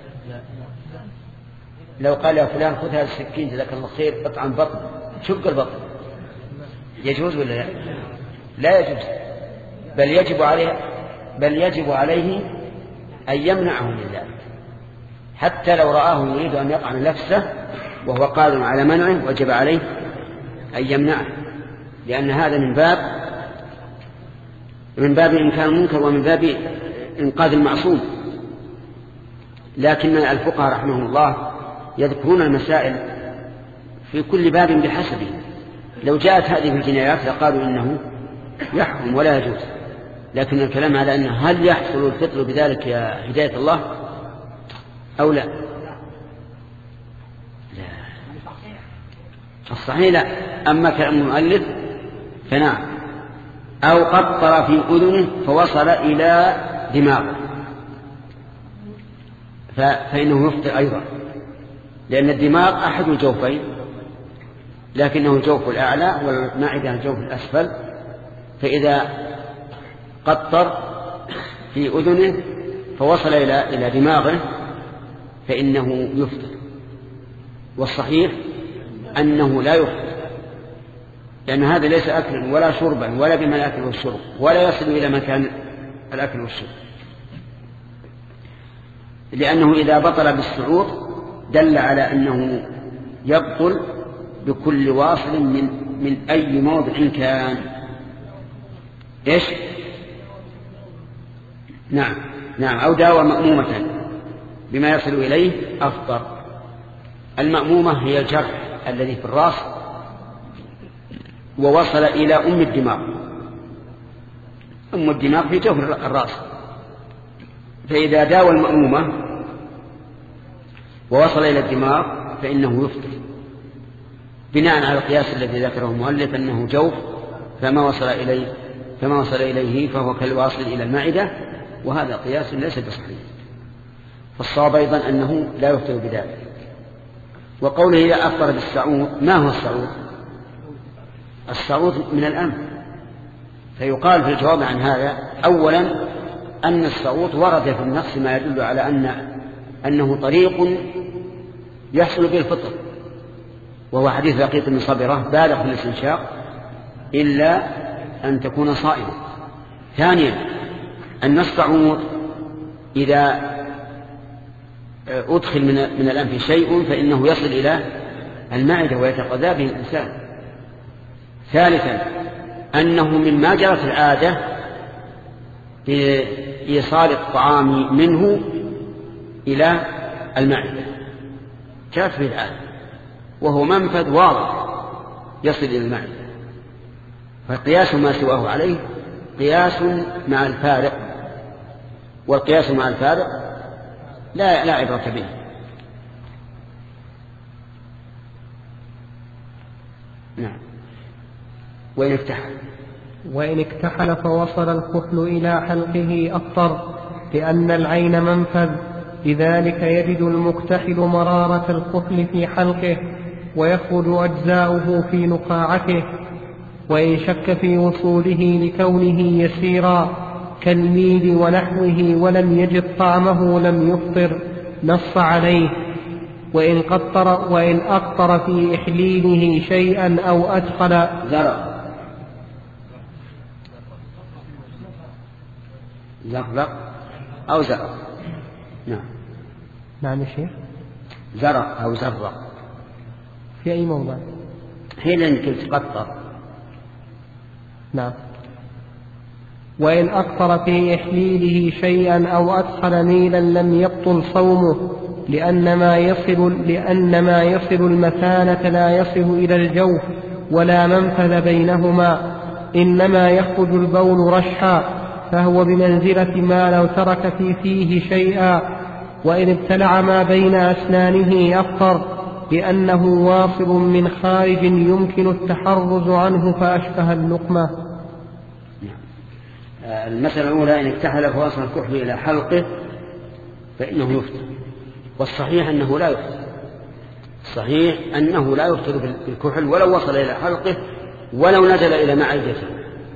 لو قال يا فلان خذ هذا السكين جزاك الله خير اطعن بطن، شق البطن، يجوز ولا لا؟ لا يجوز، بل يجب عليه بل يجب عليه أن يمنعه من ذلك، حتى لو رآه يريد أن يطعن نفسه وهو قادر على منعه وجب عليه أن يمنعه، لأن هذا من باب من باب إنكار المنكر ومن باب إنقاذ المعصوم. لكن الفقهاء رحمهم الله يذكرون المسائل في كل باب بحسبه. لو جاءت هذه الجنايات لقالوا إنه يحكم ولا يجوز، لكن الكلام على أنه هل يحصل الفطر بذلك يا هداية الله أو لا؟ لا، الصحيح لا. أما كلام المؤلف فنعم. أو قطر في أذنه فوصل إلى دماغه فإنه يفطر أيضا، لأن الدماغ أحد الجوفين، لكنه الجوف الأعلى والمعدة الجوف الأسفل، فإذا قطر في أذنه فوصل إلى إلى دماغه فإنه يفطر، والصحيح أنه لا يفطر، لأن هذا ليس أكلا ولا شربا ولا بما الأكل والشرب، ولا يصل إلى مكان الأكل والشرب، لأنه إذا بطل بالصعود دل على أنه يبطل بكل واصل من من أي موضع كان. إيش؟ نعم نعم. أو داوى مأمومة بما يصل إليه أفطر. المأمومة هي الجرح الذي في الرأس ووصل إلى أم الدماغ. أم الدماغ في جوف الرأس، فإذا داوى المأمومة ووصل إلى الدماغ فإنه يفطر، بناء على القياس الذي ذكره المؤلف أنه جوف، فما وصل إليه فما وصل إليه فهو كالواصل إلى المعدة، وهذا قياس ليس بصحيح. فالصواب أيضا أنه لا يفطر بذلك. وقوله إذا أفطر بالسعود، ما هو السعود؟ السعود من الأنف، فيقال في الجواب عن هذا أولا أن السعود ورد في النص ما يدل على أن أنه طريق يحصل به الفطر، وهو حديث لقيط بن صبرة بالغ في الاستنشاق إلا أن تكون صائما. ثانيا أن السعود إذا أدخل من من الأنف شيء فإنه يصل إلى المعدة ويتغذى به الإنسان. ثالثا أنه مما جرت العادة بإيصال الطعام منه إلى المعدة، جرت به العادة، وهو منفذ واضح يصل إلى المعدة، فقياس ما سواه عليه قياس مع الفارق، والقياس مع الفارق لا لا عبرة به. نعم. وإن اكتحل وإن اكتحل فوصل الكحل إلى حلقه أفطر، لأن العين منفذ، لذلك يجد المكتحل مرارة الكحل في حلقه ويخرج أجزاؤه في نقاعته. وإن شك في وصوله لكونه يسيرا كالميل ونحوه ولم يجد طعمه لم يفطر، نص عليه. وإن قطر وإن أقطر في إحليله شيئا أو أدخل زرق زرق أو زرق. نعم. نعم يا شيخ. زرق أو زرق في أي موضع؟ حين يمكن تقطر. نعم. وإن أقطر في إحليله شيئا أو أدخل ميلا لم يبطل صومه، لأن ما يصل, لأن ما يصل المثانة لا يصل إلى الجوف ولا منفذ بينهما، إنما يخرج البول رشحا، فهو بمنزلة ما لو ترك في فيه شيئا. وإن ابتلع ما بين أسنانه أفطر، لأنه واصل من خارج يمكن التحرز عنه فأشبه اللقمة. المسألة الأولى: إن اكتحل فوصل الكحل إلى حلقه فإنه يفطر، والصحيح أنه لا يفطر. صحيح أنه لا يفطر بالكحل ولو وصل إلى حلقه ولو نزل إلى معدته،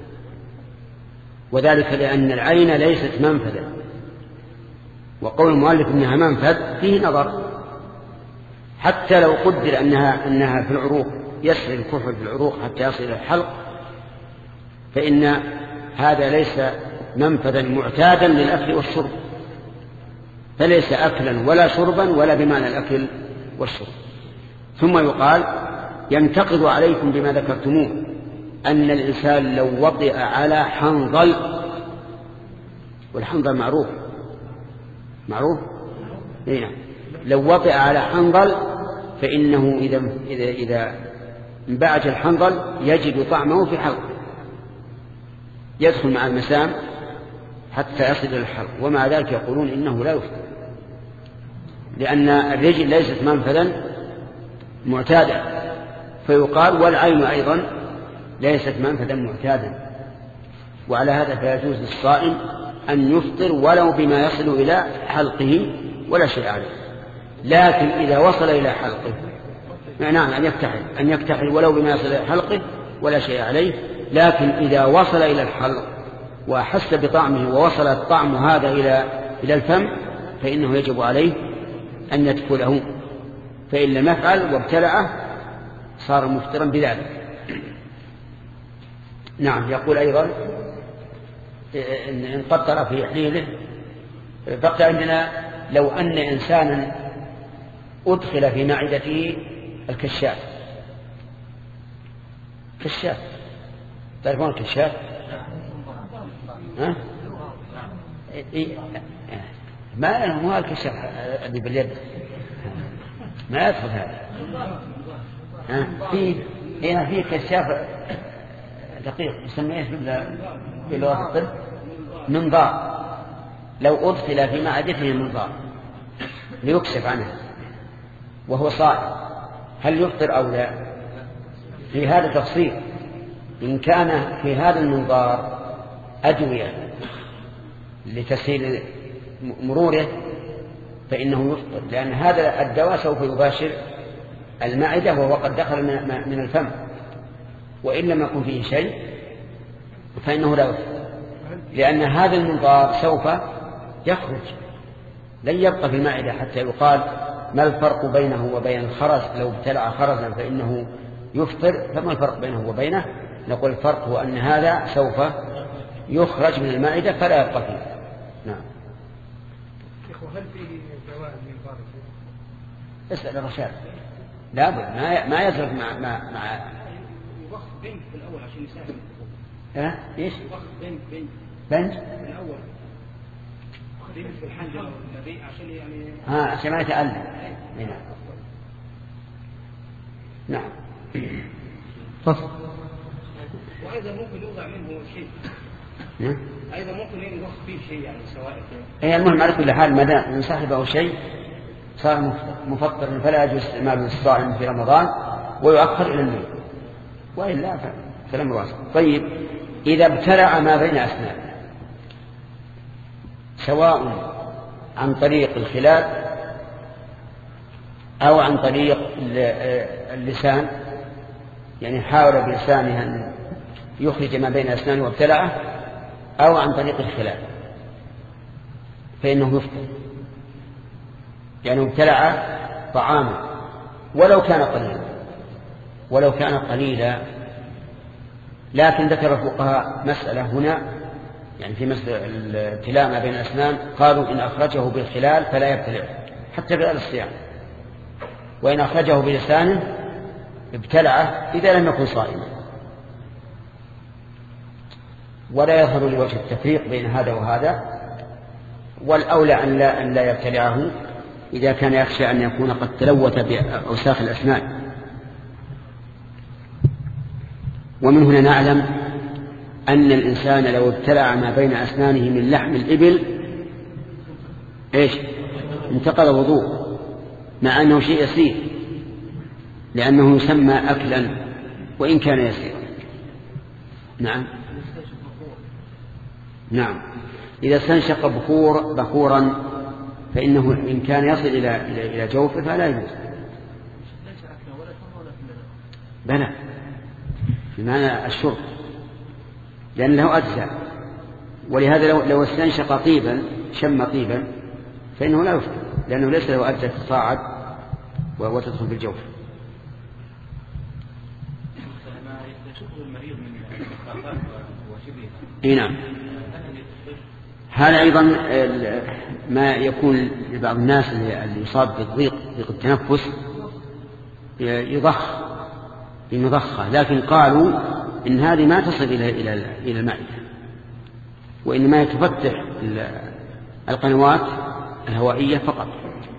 وذلك لأن العين ليست منفذا، وقول المؤلف إنها منفذ فيه نظر. حتى لو قدر أنها, أنها في العروق، يسري الكحل في العروق حتى يصل إلى الحلق، فإن هذا ليس منفذا معتادا للأكل والشرب، فليس أكلا ولا شربا ولا بمعنى الأكل والشرب. ثم يقال: ينتقد عليكم بما ذكرتموه أن الإنسان لو وطئ على حنظل، والحنظل معروف معروف إيه؟ لو وطئ على حنظل فإنه إذا, إذا, إذا انبعج الحنظل يجد طعمه في حلقه، يدخل مع المسام حتى يصل إلى الحلق، ومع ذلك يقولون إنه لا يفطر، لأن الرجل ليست منفذا معتادا. فيقال: والعين أيضا ليست منفذا معتادا. وعلى هذا فيجوز للصائم أن يفطر ولو بما يصل إلى حلقه ولا شيء عليه. لكن إذا وصل إلى حلقه، نعم، أن يكتحل أن يكتحل ولو بما يصل إلى حلقه ولا شيء عليه. لكن إذا وصل إلى الحلق وأحس بطعمه ووصل الطعم هذا إلى إلى الفم فإنه يجب عليه أن يدخله، فإن لم يفعل وابتلعه صار مفطرا بذلك. نعم. يقول أيضا: إن قطر في حليله. بقي عندنا: لو أن إنسانا أدخل في معدته الكشاف. كشاف، تعرفون الكشاف؟ ها؟ إيه؟ ما هو الكشاف اللي باليد، ما يدخل هذا. ها؟ في هنا في كشاف دقيق يسميه بلغة الطب منظار. لو أدخل في معدته منظار ليكشف عنها وهو صائم، هل يفطر أو لا؟ في هذا تفصيل. إن كان في هذا المنظار أدوية لتسهيل مروره فإنه يفطر، لأن هذا الدواء سوف يباشر المعدة وهو قد دخل من الفم، وإن لم يكن فيه شيء فإنه لا يفطر، لأن هذا المنظار سوف يخرج، لن يبقى في المعدة حتى يقال ما الفرق بينه وبين الخرز. لو ابتلع خرزا فإنه يفطر، فما الفرق بينه وبينه؟ نقول الفرق هو أن هذا سوف يخرج من المعدة فلا يبقى فيه. نعم. هل فيه دواء من بارك؟ اسأل الرشاد. لا بد ما ما يزرق مع مع مع يوخ بنج في الأول عشان يساعد. ها؟ إيش؟ يوخ بنج بنج. بنج؟ في الأول. بنج في الحنجرة والنبي عشان يعني. ها عشان ما يتألم. نعم. نعم. فصل. وأيضا ممكن يوضع منه شيء. نعم. أيضا ممكن يوخ فيه شيء يعني سواء. هي المهم على كل حال ما دام من صاحبه شيء صار مفطر، فلا يجوز استعماله للصائم في رمضان ويؤخر إلى الليل. وإلا فلم واسع. طيب إذا ابتلع ما بين أسنان سواء عن طريق الخلال أو عن طريق اللسان، يعني حاول بلسانه أن يخرج ما بين أسنانه وابتلعه، أو عن طريق الخلال، فإنه يفطر، يعني ابتلع طعاما ولو كان قليلا ولو كان قليلا لكن ذكر الفقهاء مسألة هنا، يعني في مسألة الابتلاع ما بين الأسنان، قالوا إن أخرجه بالخلال فلا يبتلع حتى بقال الصيام، وإن أخرجه بلسانه ابتلعه إذا لم يكن صائما. ولا يظهر لوجه التفريق بين هذا وهذا، والأولى أن لا, أن لا يبتلعه إذا كان يخشى أن يكون قد تلوث بأوساخ الأسنان. ومن هنا نعلم أن الإنسان لو ابتلع ما بين أسنانه من لحم الإبل إيش انتقض وضوء، مع أنه شيء يسير، لأنه يسمى أكلا وإن كان يسيرا. نعم نعم إذا استنشق بخور بخورا فإنه إن كان يصل إلى إلى جوفه فلا يجوز. بلى بمعنى الشرب، لأن له أجزاء، ولهذا لو, لو استنشق طيبا شم طيبا فإنه لا يفطر، لأنه ليس له أجزاء تصاعد وتدخل في الجوف. اي نعم. هذا أيضا ما يكون لبعض الناس اللي يصاب بالضيق ضيق التنفس يضخ بمضخة، لكن قالوا إن هذه ما تصل إلى إلى إلى المعدة، وإنما تفتح القنوات الهوائية فقط.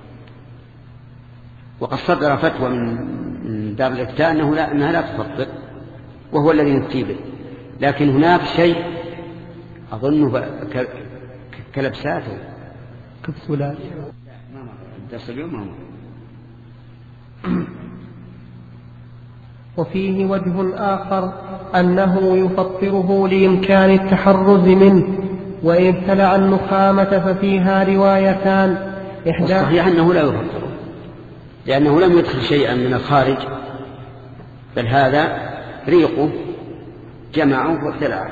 وقد صدر فتوى من دار الإفتاء أنه لا أنها لا تفطر، وهو الذي يفتي به. لكن هناك شيء أظنه كلبساته كبسولات درس اليوم. وفيه وجه آخر أنه يفطره لإمكان التحرز منه، وإن ابتلع النخامة ففيها روايتان. إحدى الصحيح أنه لا يفطره لأنه لم يدخل شيئا من الخارج، بل هذا ريقه جمعه وابتلعه.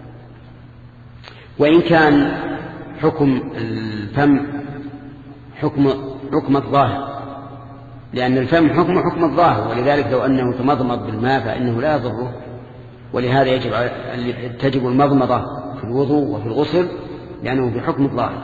وإن كان حكم الفم حكم حكم الظاهر، لأن الفم حكم حكم الظاهر، ولذلك لو أنه تمضمض بالماء فإنه لا يضره، ولهذا يجب تجب المضمضة في الوضوء وفي الغسل لأنه بحكم الظاهر.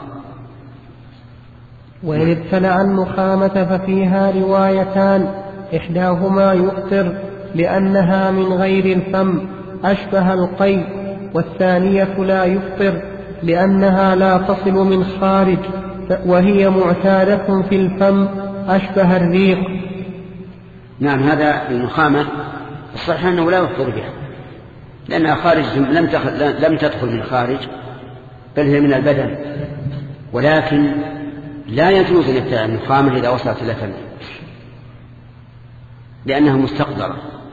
وإن ابتلع النخامة ففيها روايتان، إحداهما يفطر لأنها من غير الفم أشبه القي، والثانية لا يفطر لأنها لا تصل من خارج وهي معتادة في الفم أشبه الريق. نعم هذا النخامة الصحيح أنه لا يفطر بها لأنها خارج لم تدخل من خارج بل هي من البدن، ولكن لا يجوز أن يبتلع النخامة إذا وصلت إلى الفم لأنها مستقدرة.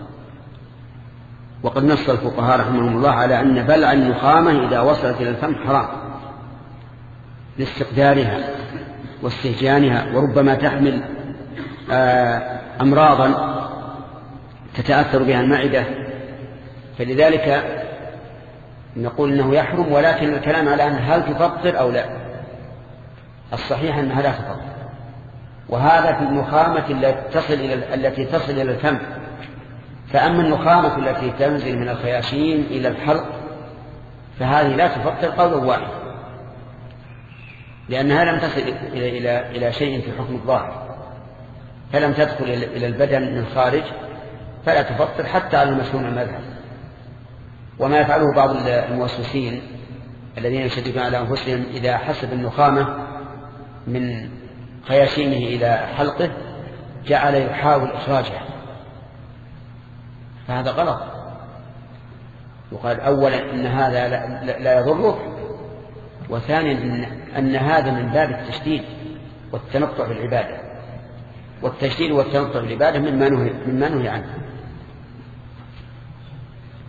وقد نص الفقهاء رحمهم الله على أن بلع النخامة إذا وصلت إلى الفم حرام لاستقدارها واستهجانها، وربما تحمل أمراضا تتأثر بها المعدة، فلذلك نقول إنه يحرم. ولكن الكلام على أن هل تفطر أو لا، الصحيح أنها لا تفطر. وهذا في النخامة التي تصل إلى التي تصل إلى الفم. فأما النخامة التي تنزل من الخياشيم إلى الحلق فهذه لا تفطر قولا واحد، لأنها لم تصل إلى إلى إلى شيء في حكم الظاهر، فلم تدخل إلى البدن من خارج فلا تفطر حتى على المشهور المذهب. وما يفعله بعض الموسوسين الذين يشددون على أنفسهم إذا حسب النخامة من خياشيمه إلى حلقه جعل يحاول إخراجها، فهذا غلط. وقال أولا إن هذا لا, لا يضرك، وثانيا إن, أن هذا من باب التشديد والتنطع بالعبادة، والتشديد والتنطع بالعبادة مما نهي, مما نهي عنه.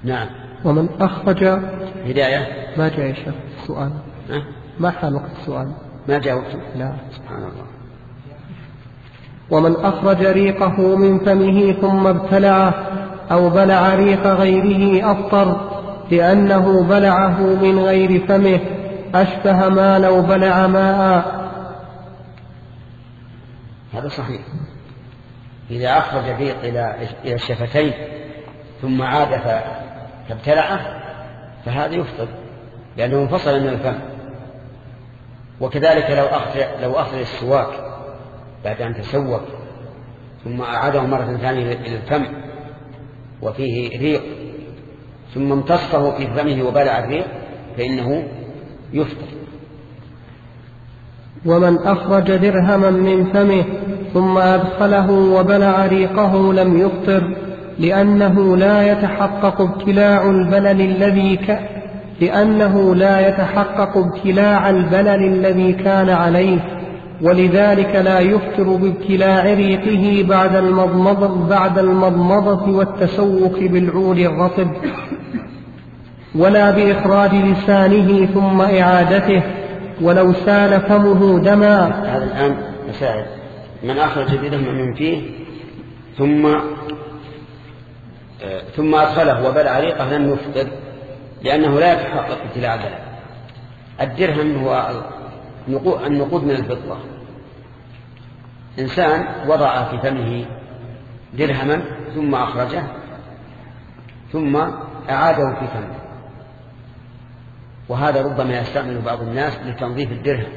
نعم. ومن أخرج هداية ما جاء يا شيخ السؤال أه؟ ما حال وقت السؤال ما جاء وقته لا سبحان الله. ومن أخرج ريقه من فمه ثم ابتلعه أو بلع ريق غيره أفطر لأنه بلعه من غير فمه أشبه ما لو بلع ماء. هذا صحيح. إذا أخرج الريق إلى الشفتين ثم عاد فابتلعه فهذا يفطر لأنه انفصل من الفم. وكذلك لو أخرج, لو أخرج السواك بعد أن تسوك ثم أعاده مرة ثانية إلى الفم وفيه ريق ثم امتصه في فمه وبلع الريق فإنه يفطر. ومن أخرج درهما من فمه ثم أدخله وبلع ريقه لم يفطر لأنه لا يتحقق ابتلاع البلل الذي ك... لأنه لا يتحقق ابتلاع البلل الذي كان عليه ولذلك لا يفطر بابتلاع ريقه بعد المضمضة, بعد المضمضة والتسوق بالعود الرطب ولا بإخراج لسانه ثم إعادته ولو سال فمه دما. هذا الآن مسائل. من أخرج درهم من فيه ثم آه ثم أدخله وبلع ريقه لم يفطر لأنه لا يتحقق ابتلاع البلل. الدرهم هو النقود من الفضة. إنسان وضع في فمه درهما ثم أخرجه ثم أعاده في فمه وهذا ربما يستعمل بعض الناس لتنظيف الدرهم.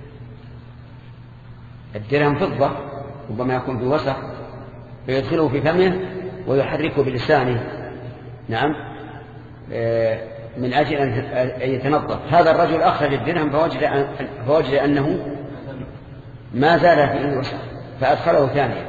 الدرهم فضة ربما يكون في وسخ فيدخله في فمه ويحركه بلسانه نعم من أجل أن يتنظف. هذا الرجل أخرج الدرهم فوجد, أن فوجد أنه ما زال فيه وسخ فأدخله ثانيا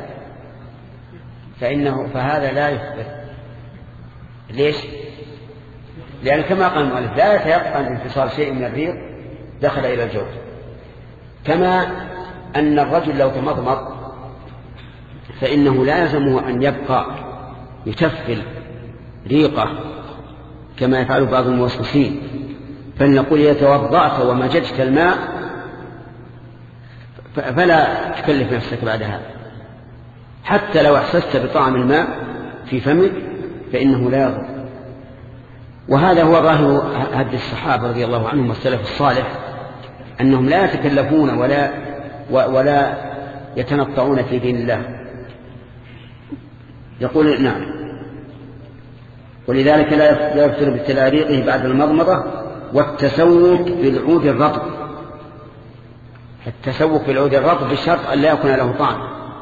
فإنه فهذا لا يخبر. ليش؟ لأن كما قال المؤلف لا يتيقن انفصال شيء من الريق دخل إلى الجوف. كما أن الرجل لو تمضمض فإنه لا يلزمه أن يبقى يتفل ريقه كما يفعل بعض الموسوسين فلنقول إذا توضأت ومجدت الماء فلا تكلف نفسك بعد هذا حتى لو احسست بطعم الماء في فمك فإنه لا يضر. وهذا هو ظاهر هدي الصحابة رضي الله عنهم والسلف الصالح أنهم لا يتكلفون ولا ولا يتنطعون في دين الله. يقول نعم ولذلك لا يفطر بابتلاع ريقه بعد المضمضة والتسوق بالعود الرطب. التسوق بالعود الرطب بشرط أن لا يكون له طعم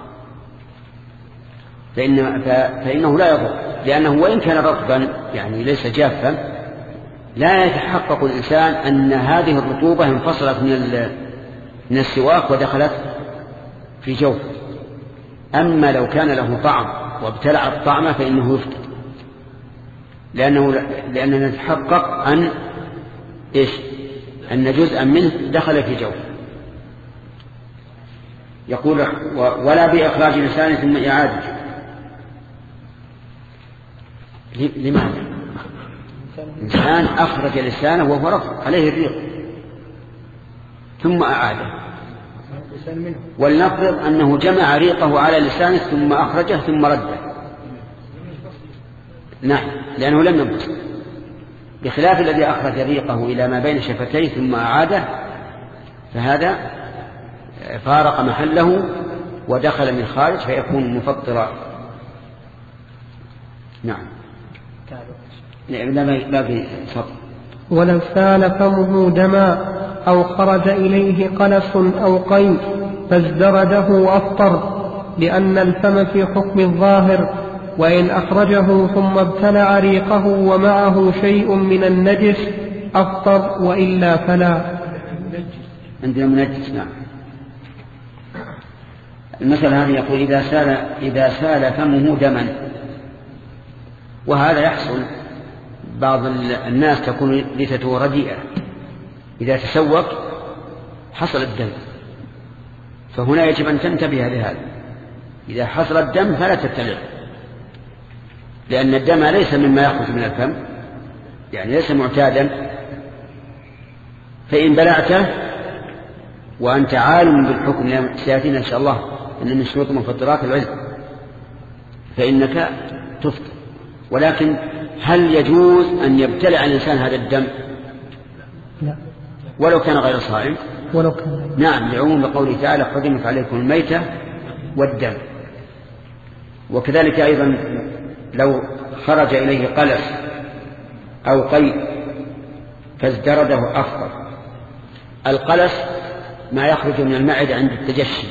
فإن فإنه لا يضر لأنه وإن كان رطبا يعني ليس جافا لا يتحقق الإنسان أن هذه الرطوبة انفصلت من من السواك ودخلت في جوف. أما لو كان له طعم وابتلع الطعم فإنه يفطر لأنه لأننا نتحقق أن إيش أن جزءا منه دخل في جوف. يقول ولا بإخراج لسانه ثم إعادته. لماذا؟ إنسان أخرج لسانه وهو رطب عليه الريق ثم أعاده ولنفرض أنه جمع ريقه على لسانه ثم أخرجه ثم رده نعم لأنه لم ينفصل بخلاف الذي أخرج ريقه إلى ما بين شفتيه ثم أعاده فهذا فارق محله ودخل من خارج فيكون مفطرا. نعم لا في فطر. ولو سال فمه دما أو خرج إليه قلس أو قيء فازدرده أفطر لأن الفم في حكم الظاهر وإن أخرجه ثم ابتلع ريقه ومعه شيء من النجس أفطر وإلا فلا. عندنا منجس. نعم. المثل هذا يقول إذا سال إذا سال فمه دما وهذا يحصل بعض الناس تكون لثته رديئة إذا تسوق حصل الدم فهنا يجب أن تنتبه لهذا. إذا حصل الدم فلا تبتلع لأن الدم ليس مما يخرج من الفم يعني ليس معتادا، فإن بلعته وأنت عالم بالحكم، سيأتينا إن شاء الله أن من شروط مفطرات العلم، فإنك تفطر. ولكن هل يجوز أن يبتلع الإنسان هذا الدم؟ لا. ولو كان غير صائم؟ ولو كان. نعم، لعموم قوله تعالى حرمت عليكم الميتة والدم. وكذلك أيضا لو خرج إليه قلس أو قيء فازدرده أفضل. القلس ما يخرج من المعدة عند التجشي،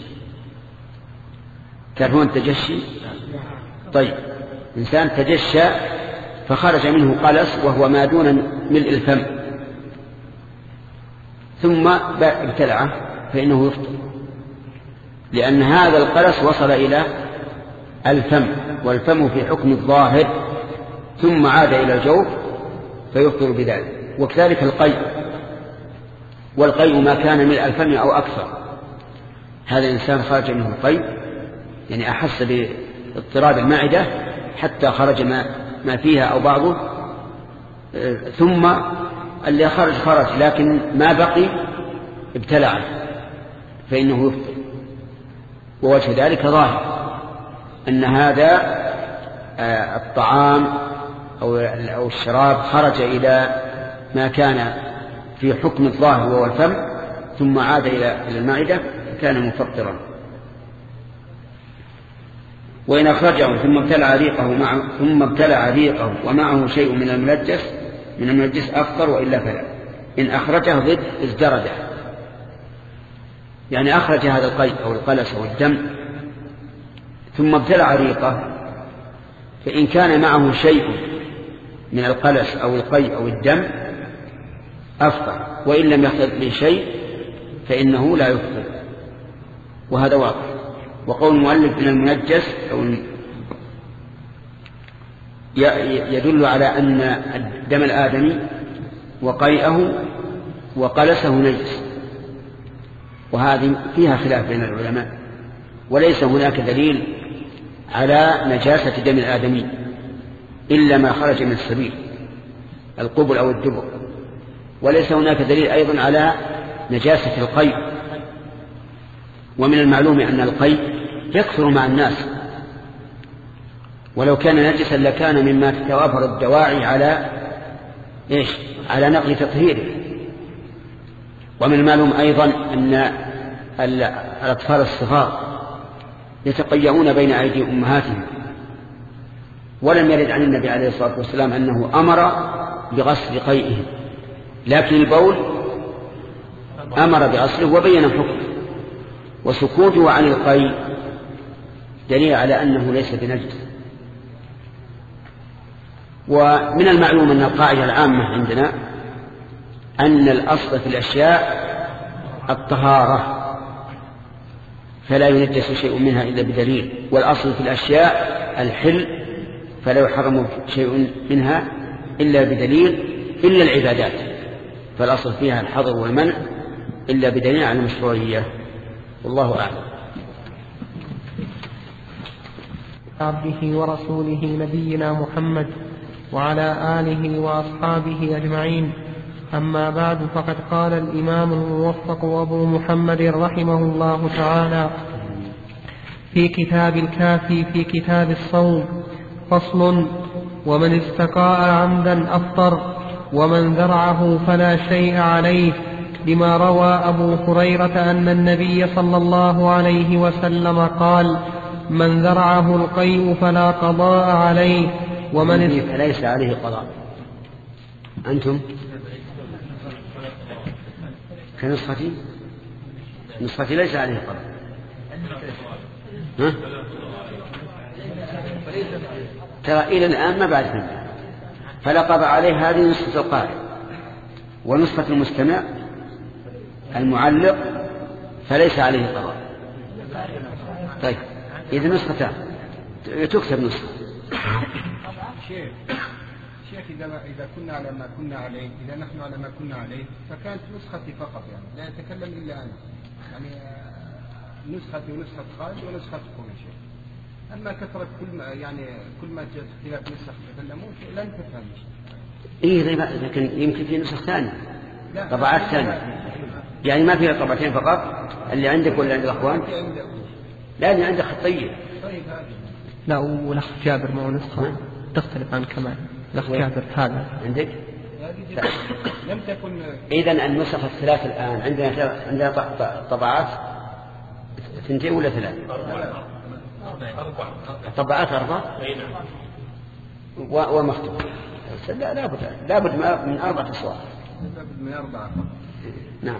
تعرفون التجشي؟ طيب، إنسان تجشى فخرج منه قلس وهو ما دون ملء الفم ثم ابتلعه فإنه يفطر، لأن هذا القلس وصل إلى الفم والفم في حكم الظاهر ثم عاد إلى الجوف فيفطر بذلك. وكذلك القيء، والقيء ما كان ملء الفم أو أكثر. هذا الإنسان خرج منه القيء، يعني أحس باضطراب المعدة حتى خرج ما, ما فيها أو بعضه، ثم اللي خرج خرج لكن ما بقي ابتلعه فإنه يفطر. ووجه ذلك ظاهر أن هذا الطعام أو الشراب خرج إلى ما كان في حكم الظاهر وهو الفم ثم عاد إلى المعدة كان مفطرا. وإن أخرجه ثم ابتلع ريقه معه ثم ابتلع ريقه ومعه شيء من المنجس من المنجس أفطر، وإلا فلا. إن أخرجه ضد ازدرده، يعني أخرج هذا القيء أو القلس أو الدم ثم ابتلع ريقه، فإن كان معه شيء من القلس أو القيء أو الدم أفطر، وإن لم يخلط به شيء فإنه لا يفطر، وهذا واضح. وقول المؤلف من المنجس يدل على أن الدم الآدمي وقيئه وقلسه نجس، وهذه فيها خلاف بين العلماء، وليس هناك دليل على نجاسة دم الآدمي إلا ما خرج من السبيل القبل أو الدبر، وليس هناك دليل أيضا على نجاسة القيء. ومن المعلوم أن القيء يكثر مع الناس، ولو كان نجسا لكان مما تتوافر الدواعي على إيش؟ على نقل تطهيره. ومن المعلوم أيضا أن الأطفال الصغار يتقيؤون بين أيدي أمهاتهم، ولم يرد عن النبي عليه الصلاة والسلام أنه أمر بغسل قيئهم، لكن البول أمر بغسله وبين حكمه، وسكوته عن القيء دليل على أنه ليس بنجس. ومن المعلوم أن القاعدة العامة عندنا أن الأصل في الأشياء الطهارة فلا ينجس شيء منها إلا بدليل، والأصل في الأشياء الحل فلا يحرم شيء منها إلا بدليل، إلا العبادات فالأصل فيها الحظر والمنع إلا بدليل على المشروعية. والله أعلم. عبده ورسوله نبينا محمد وعلى آله وأصحابه أجمعين. أما بعد، فقد قال الإمام الموفق أبو محمد رحمه الله تعالى في كتاب الكافي في كتاب الصوم: فصل: ومن استقاء عمدا أفطر، ومن ذرعه فلا شيء عليه، لما روى أبو هريرة أن النبي صلى الله عليه وسلم قال: من ذرعه القيء فلا قضاء عليه، ومن فليس عليه قضاء. أنتم كنسختي نسختي ليس عليه قضاء. ها؟ ترى إلى الآن ما بعد منه، فلا قضاء عليه. هذه نسخة القارئ، ونسخة المستمع المعلق فليس عليه قضاء. طيب، إذا نسختان تكتب نسخة. شيخ شيخ إذا إذا كنا على ما كنا عليه، إذا نحن على ما كنا عليه، فكانت نسختي فقط، يعني لا أتكلم إلا أنا، يعني نسختي ونسخة خالد ونسختكم يا شيخ. أما كثرة كل ما يعني كل ما جاء اختلاف نسخ تكلمون لن تفهم. إيه لكن يمكن في نسخ ثانية طبعات ثانية يعني ما فيها طبعتين فقط اللي عندك ولا عند الأخوان؟ لا اللي عندك خطية. لا والأخ جابر معه نسخة تختلف عن كمان الأخ جابر هذا عندك؟ لم تكن. إذن النسخ الثلاث الآن عندنا عندنا طبعات اثنتين ولا ثلاث؟ طبعات أربعة ومكتوب. لا لابد لابد من أربعة أصوات. من أربعة. نعم.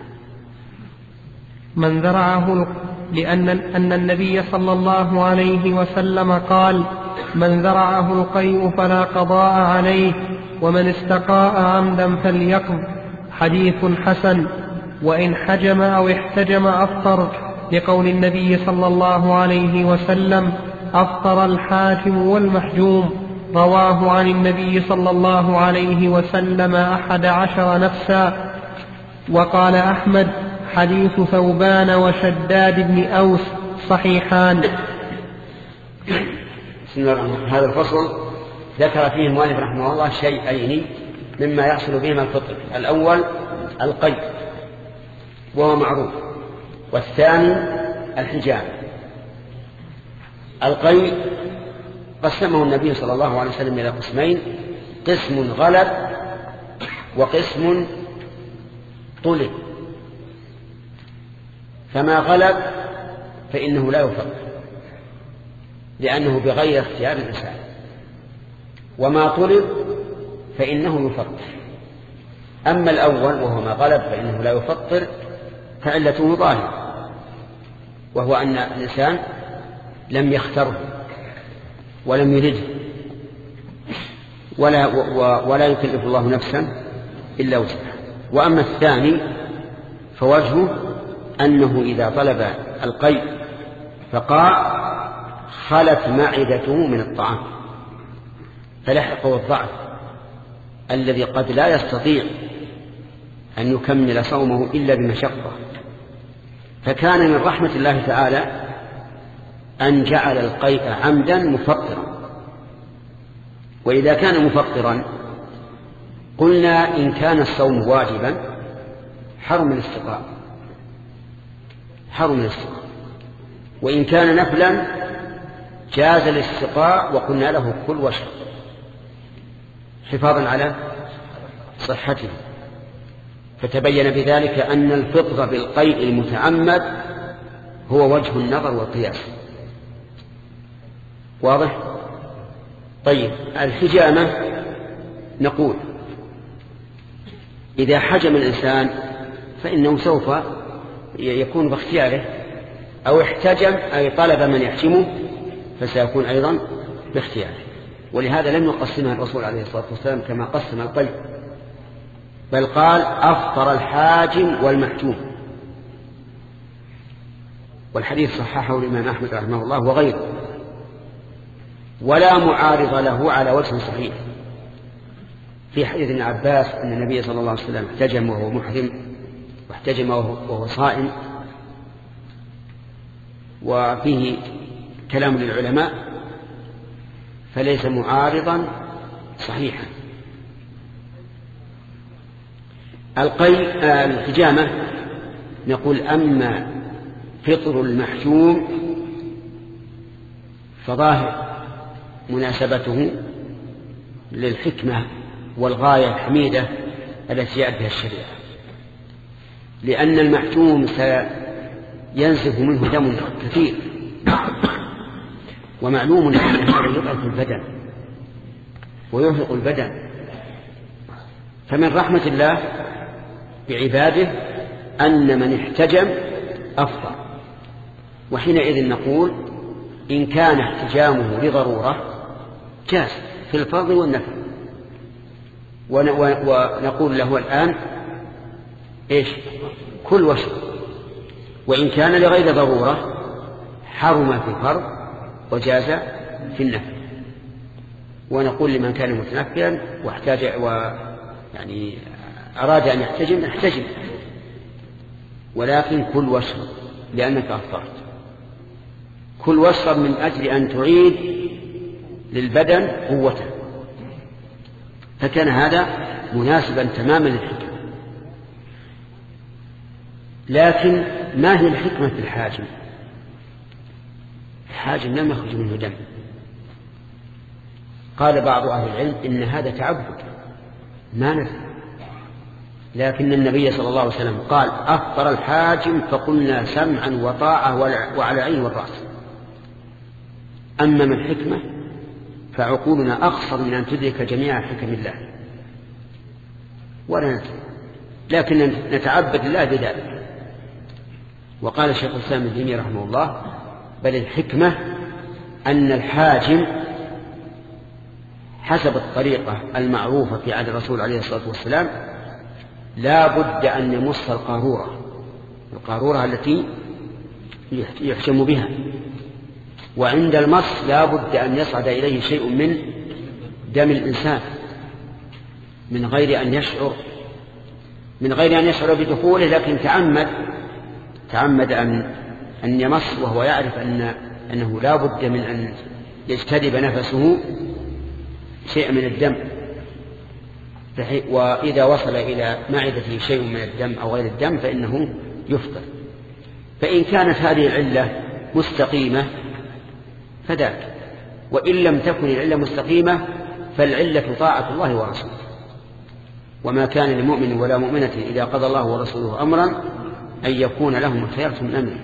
من ذرعه لأن أن النبي صلى الله عليه وسلم قال: من ذرعه القيء فلا قضاء عليه، ومن استقاء عمدا فليقض. حديث حسن. وإن حجم أو احتجم أفطر، لقول النبي صلى الله عليه وسلم: أفطر الحاجم والمحجوم. رواه عن النبي صلى الله عليه وسلم أحد عشر نفسا. وقال أحمد: حديث ثوبان وشداد بن أوس صحيحان. بسم الله الرحمن الرحيم. هذا الفصل ذكر فيه المؤلف رحمه الله شيئين مما يحصل بهما الفطر. الأول القيء وهو معروف، والثاني الحجام. القيء قسمه النبي صلى الله عليه وسلم إلى قسمين: قسم غلب وقسم طلب. فما غلب فإنه لا يفطر لأنه بغير اختيار الإنسان، وما طلب فإنه يفطر. أما الأول وهو ما غلب فإنه لا يفطر فعلته ظاهرة، وهو أن الإنسان لم يختره ولم يرده ولا, ولا يكلف الله نفسا إلا وسعها. وأما الثاني فوجهه أنه إذا طلب القيء فقاع خلت معدته من الطعام فلحقه الضعف الذي قد لا يستطيع أن يكمل صومه إلا بمشقة. فكان من رحمة الله تعالى أن جعل القيء عمدا مفطرا. وإذا كان مفطرا قلنا إن كان الصوم واجبا حرم الاستقاء حرم الاستقاء وإن كان نفلا جاز الاستقاء، وقلنا له كل واشرب حفاظا على صحته. فتبين بذلك أن الفطر بالقيء المتعمد هو وجه النظر والقياس. واضح؟ طيب، الحجامة نقول إذا حجم الإنسان فإنه سوف يكون باختياره، أو احتجم أي طلب من يحجمه فسيكون أيضا باختياره. ولهذا لم يقسمها الرسول عليه الصلاة والسلام كما قسم القيء، بل قال: أفطر الحاجم والمحجوم. والحديث صححه الإمام أحمد رحمه الله وغيره، ولا معارض له على وجه صحيح. في حديث ابن عباس أن النبي صلى الله عليه وسلم احتجم وهو محرم، واحتجم وهو صائم، وفيه كلام للعلماء فليس معارضا صحيحا. القيء الحجامة نقول: أما فطر المحجوم فظاهر مناسبته للحكمة والغاية الحميدة التي جاءت بها الشريعة، لأن المحجوم سينزف منه دم كثير، ومعلوم أن هذا يضعف البدن ويرهق البدن. فمن رحمة الله بعباده أن من احتجم أفطر. وحينئذ نقول إن كان احتجامه لضرورة جاز في الفرض والنفل، ونقول له الآن إيش؟ كل وشرب. وإن كان لغير ضرورة حرم في الفرض وجاز في النفل. ونقول لمن كان متنفلا واحتاج ويعني أراد أن يحتجم احتجم، ولكن كل واشرب لأنك أفطرت. كل واشرب من أجل أن تعيد للبدن قوته. فكان هذا مناسبا تماما للحكمة. لكن ما هي الحكمة في الحاجم؟ الحاجم لم يخرج منه دم. قال بعض أهل العلم إن هذا تعبد ما نفع، لكن النبي صلى الله عليه وسلم قال أفطر الحاجم فقلنا سمعا وطاعة وعلى عين والرأس. أما من الحكمة فعقولنا أقصر من أن تدرك جميع حكم الله ولا نفع، لكن نتعبد الله بذلك. وقال الشيخ الإسلام ابن تيمية رحمه الله بل الحكمة أن الحاجم حسب الطريقة المعروفة في عهد الرسول عليه الصلاة والسلام لا بد أن يمص القارورة، القارورة التي يحجم بها، وعند المص لا بد أن يصعد إليه شيء من دم الإنسان من غير أن يشعر من غير أن يشعر بدخوله، لكن تعمد تعمد أن أن يمص وهو يعرف أن أنه لا بد من أن يجتذب نفسه شيء من الدم، وإذا وصل إلى معدته شيء من الدم أو غير الدم فإنه يفطر. فإن كانت هذه العلة مستقيمة فذاك، وإن لم تكن العلة مستقيمة فالعلة طاعة الله ورسوله. وما كان لمؤمن ولا مؤمنة إذا قضى الله ورسوله أمرا أن يكون لهم الخيرة من أمره،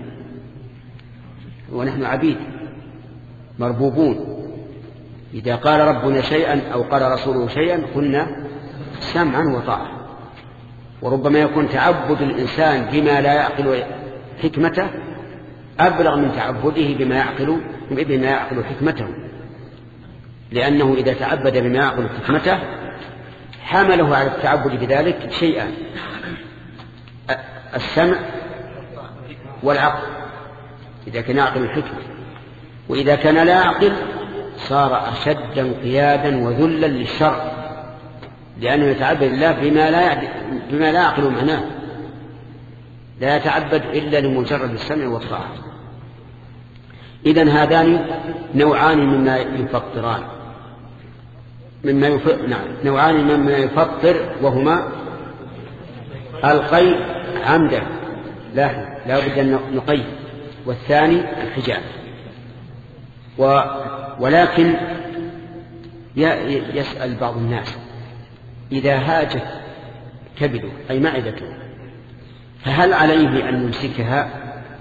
ونحن عبيد مربوبون، إذا قال ربنا شيئا أو قال رسوله شيئا قلنا سمعا وطاعة. وربما يكون تعبد الإنسان بما لا يعقل حكمته أبلغ من تعبده بما يعقل بما يعقل حكمته، لأنه إذا تعبد بما يعقل حكمته حمله على التعبد بذلك شيئا: السمع والعقل إذا كان يعقل الحكمة، وإذا كان لا يعقل صار أشد انقيادا وذلا للشرع، لأنه يتعبد الله بما لا بما لا يعقل معناه، لا يتعبد إلا لمجرد السمع والطاعة. إذن هذان نوعان مما يفطران مما يفطر نعم نوعان مما يفطر، وهما القيء عمدا لا لا بد أن نقيد، والثاني الحجاب. و ولكن يسأل بعض الناس إذا هاجت كبده أي معدته فهل عليه أن يمسكها،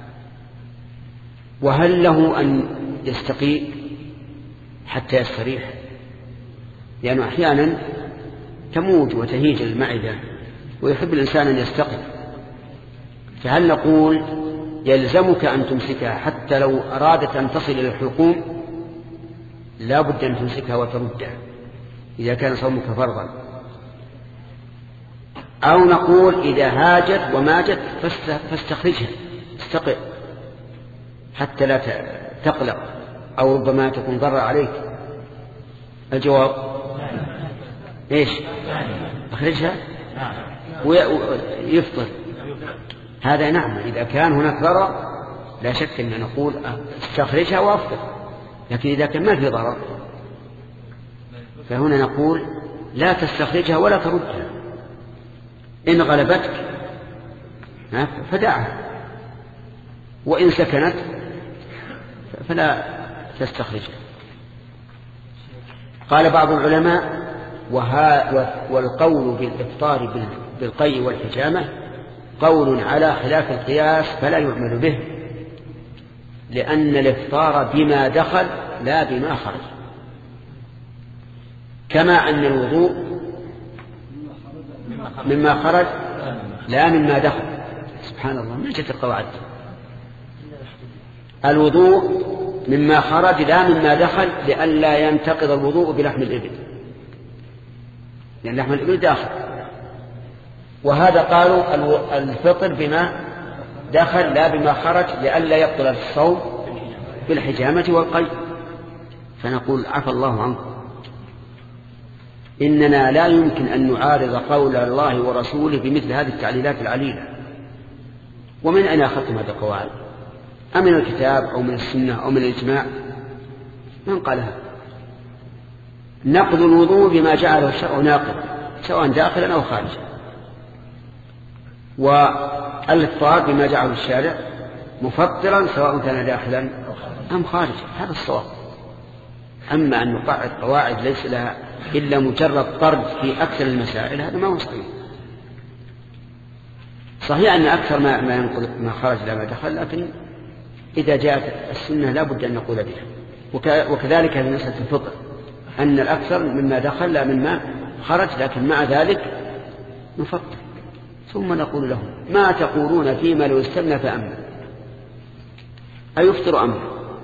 وهل له أن يستقي حتى يستريح؟ لأنه أحيانا تموج وتهيج المعدة ويحب الإنسان أن يستقي، فهل نقول يلزمك أن تمسكها حتى لو أرادت أن تصل إلى الحلقوم لا بد أن تمسكها وتردها إذا كان صومك فرضا، أو نقول إذا هاجت وماجت فاستخرجها استقر حتى لا تقلق أو ربما تكون ضرر عليك؟ الجواب إيش؟ أخرجها ويفطر. هذا نعم إذا كان هناك ضرر لا شك أن نقول استخرجها وأفطر، لكن إذا كان ما في ضرر فهنا نقول لا تستخرجها ولا تردها، إن غلبتك فدعها، وإن سكنت فلا تستخرجها. قال بعض العلماء وها والقول بالإفطار بالقيء والحجامة قول على خلاف القياس فلا يعمل به، لأن الإفطار بما دخل لا بما خرج، كما أن الوضوء مما خرج لا مما دخل. سبحان الله ما جت القواعد. الوضوء مما خرج لا مما دخل لئلا ينتقض الوضوء بلحم الإبل، لأن لحم الإبل داخل. وهذا قالوا الفطر بما دخل لا بما خرج لئلا يبطل الصوم بالحجامة والقيء. فنقول عفى الله عنكم، إننا لا يمكن أن نعارض قول الله ورسوله بمثل هذه التعليلات العليلة. ومن أين أخذتم هذا القواعد؟ أم من الكتاب أو من السنة أو من الإجماع؟ من قال هذا؟ نقض الوضوء بما جعله الشرع ناقض سواء داخلا أو خارجا، والإفطار بما جعله الشارع مفطرا سواء كان داخلا أم خارجا. هذا الصواب. أما أن نقعد قواعد ليس لها إلا مجرد طرد في أكثر المسائل هذا ما هو صحيح. صحيح أن أكثر ما, ما ينقض ما خرج لا ما دخل، لكن إذا جاءت السنة لا بد أن نقول بها. وكذلك في مسألة الفطر أن الأكثر مما دخل لا مما خرج، لكن مع ذلك نفطر. ثم نقول لهم ما تقولون فيما لو استمنى فأمن أيفطر أمر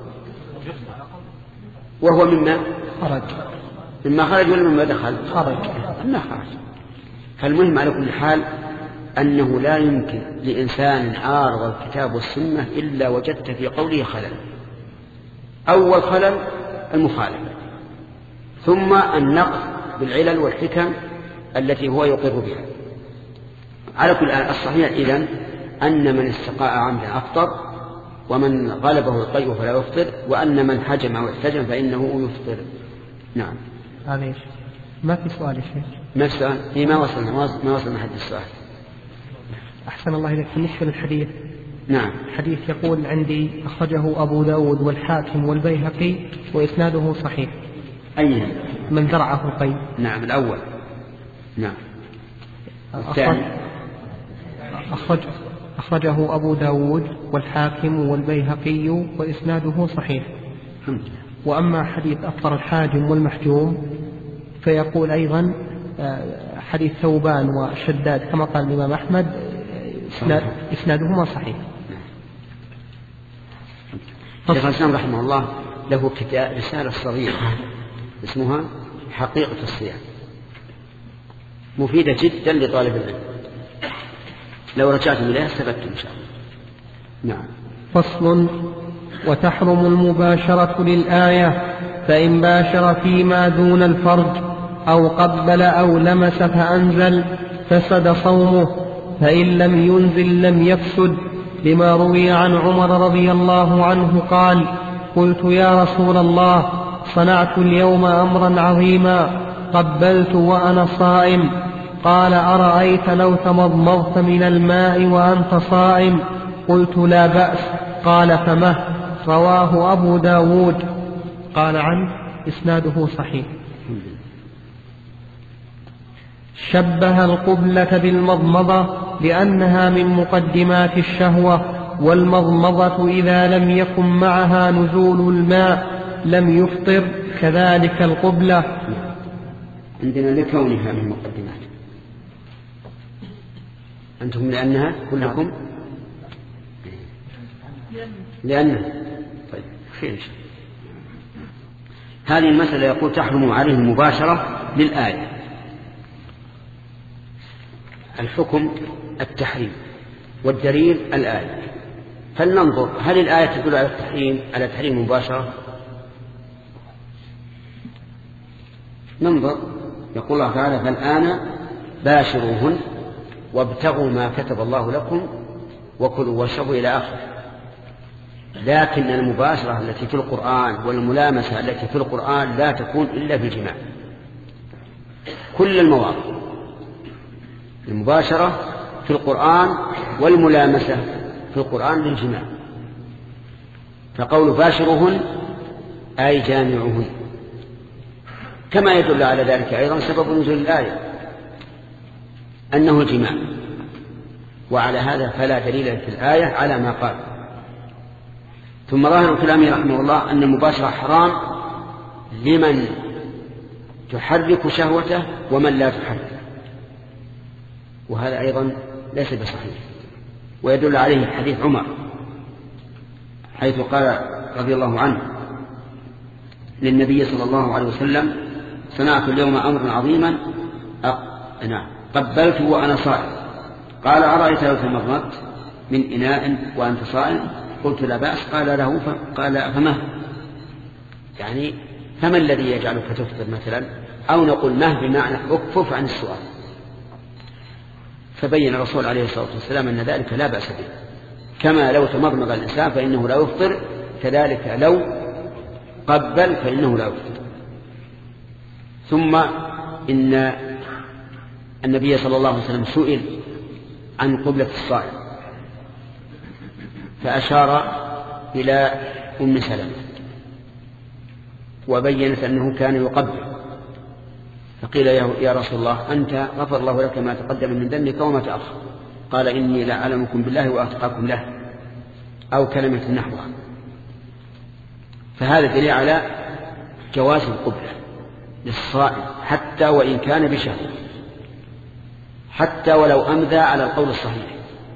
وهو مما خرج مما خرج ولا مما دخل خرج مما خرج. فالمهم على كل حال أنه لا يمكن لإنسان عارض الكتاب والسنة إلا وجدت في قوله خلل. أول خلل المخالفة، ثم النقص بالعلل والحكم التي هو يقر بها. على كل حال الصحيح إذن أن من استقاء عمدا أفطر، ومن غلبه القيء فلا يفطر، وأن من حجم أو احتجم فإنه يفطر. نعم. هذا ما في سؤال يا شيخ. ما في سؤال؟ إيه ما وصلنا ما وصلنا حد السؤال. أحسن الله إليك. بالنسبة للحديث، نعم، الحديث يقول عندي أخرجه أبو داود والحاكم والبيهقي وإسناده صحيح. أي من ذرعه القيء؟ نعم الأول. نعم. أخرج أخرج أخرجه أبو داود والحاكم والبيهقي وإسناده صحيح. وأما حديث أفطر الحاجم والمحجوم فيقول أيضا حديث ثوبان وشداد كما قال الإمام أحمد إسنادهما صحيح. شيخ الإسلام رحمه الله له كتاب رسالة صغيرة اسمها حقيقة الصيام، مفيدة جدا لطالب العلم، لو رجعتم إليها استفدتم إن شاء الله. نعم. فصل. وتحرم المباشرة للآية، فإن باشر فيما دون الفرج أو قبل أو لمس فأنزل فسد صومه، فإن لم ينزل لم يفسد، لما روي عن عمر رضي الله عنه قال: قلت يا رسول الله صنعت اليوم أمرا عظيما قبلت وأنا صائم، قال: أرأيت لو تمضمضت من الماء وأنت صائم؟ قلت: لا بأس. قال: فمه. رواه أبو داود. قال عنه إسناده صحيح. شبه القبلة بالمضمضة لأنها من مقدمات الشهوة، والمضمضة إذا لم يكن معها نزول الماء لم يفطر، كذلك القبلة. عندنا لكونها من مقدمات، أنتم لأنها كلكم لأنها. طيب خير. هذه المسألة يقول تحرم عليه المباشرة للآية. الحكم التحريم والدليل الآية. فلننظر هل الآية تدل على التحريم على تحريم مباشرة؟ ننظر. يقول الله تعالى: فالآن باشروهن وابتغوا ما كتب الله لكم وكلوا واشربوا إلى آخره. لكن المباشرة التي في القرآن والملامسة التي في القرآن لا تكون إلا في الجماع. كل المواضع المباشرة في القرآن والملامسة في القرآن للجماع. فقول باشرهن أي جامعهن، كما يدل على ذلك أيضا سبب نزول الآية أنه الجماع. وعلى هذا فلا دليل في الآية على ما قال. ثم ظاهر كلامه رحمه الله أن المباشرة حرام لمن تحرك شهوته ومن لا تحرك، وهذا أيضا ليس بصحيح. ويدل عليه حديث عمر حيث قال رضي الله عنه للنبي صلى الله عليه وسلم: صنعت اليوم أمرا عظيما نعم قبلت وأنا صائم. قال: أرأيت لو تمضمضت من إناء وأنت صائم؟ قلت: لا بأس. قال له قال: فما يعني فما الذي يجعلك تفطر مثلا؟ أو نقول مه بمعنى اكفف عن السؤال. فبين الرسول عليه الصلاة والسلام أن ذلك لا بأس به، كما لو تمضمض الإنسان فإنه لا يفطر، كذلك لو قبل فإنه لا يفطر. ثم إن النبي صلى الله عليه وسلم سئل عن قبلة الصائم فأشار إلى أم سلمة وبينت أنه كان يقبل، فقيل يا رسول الله أنت غفر الله لك ما تقدم من ذنبك وما تأخر، قال إني لأعلمكم بالله وأتقاكم له، أو كلمة نحوها. فهذا دليل على جواز القبلة للصائم حتى وإن كان بشهوة، حتى ولو أمذى على القول الصحيح،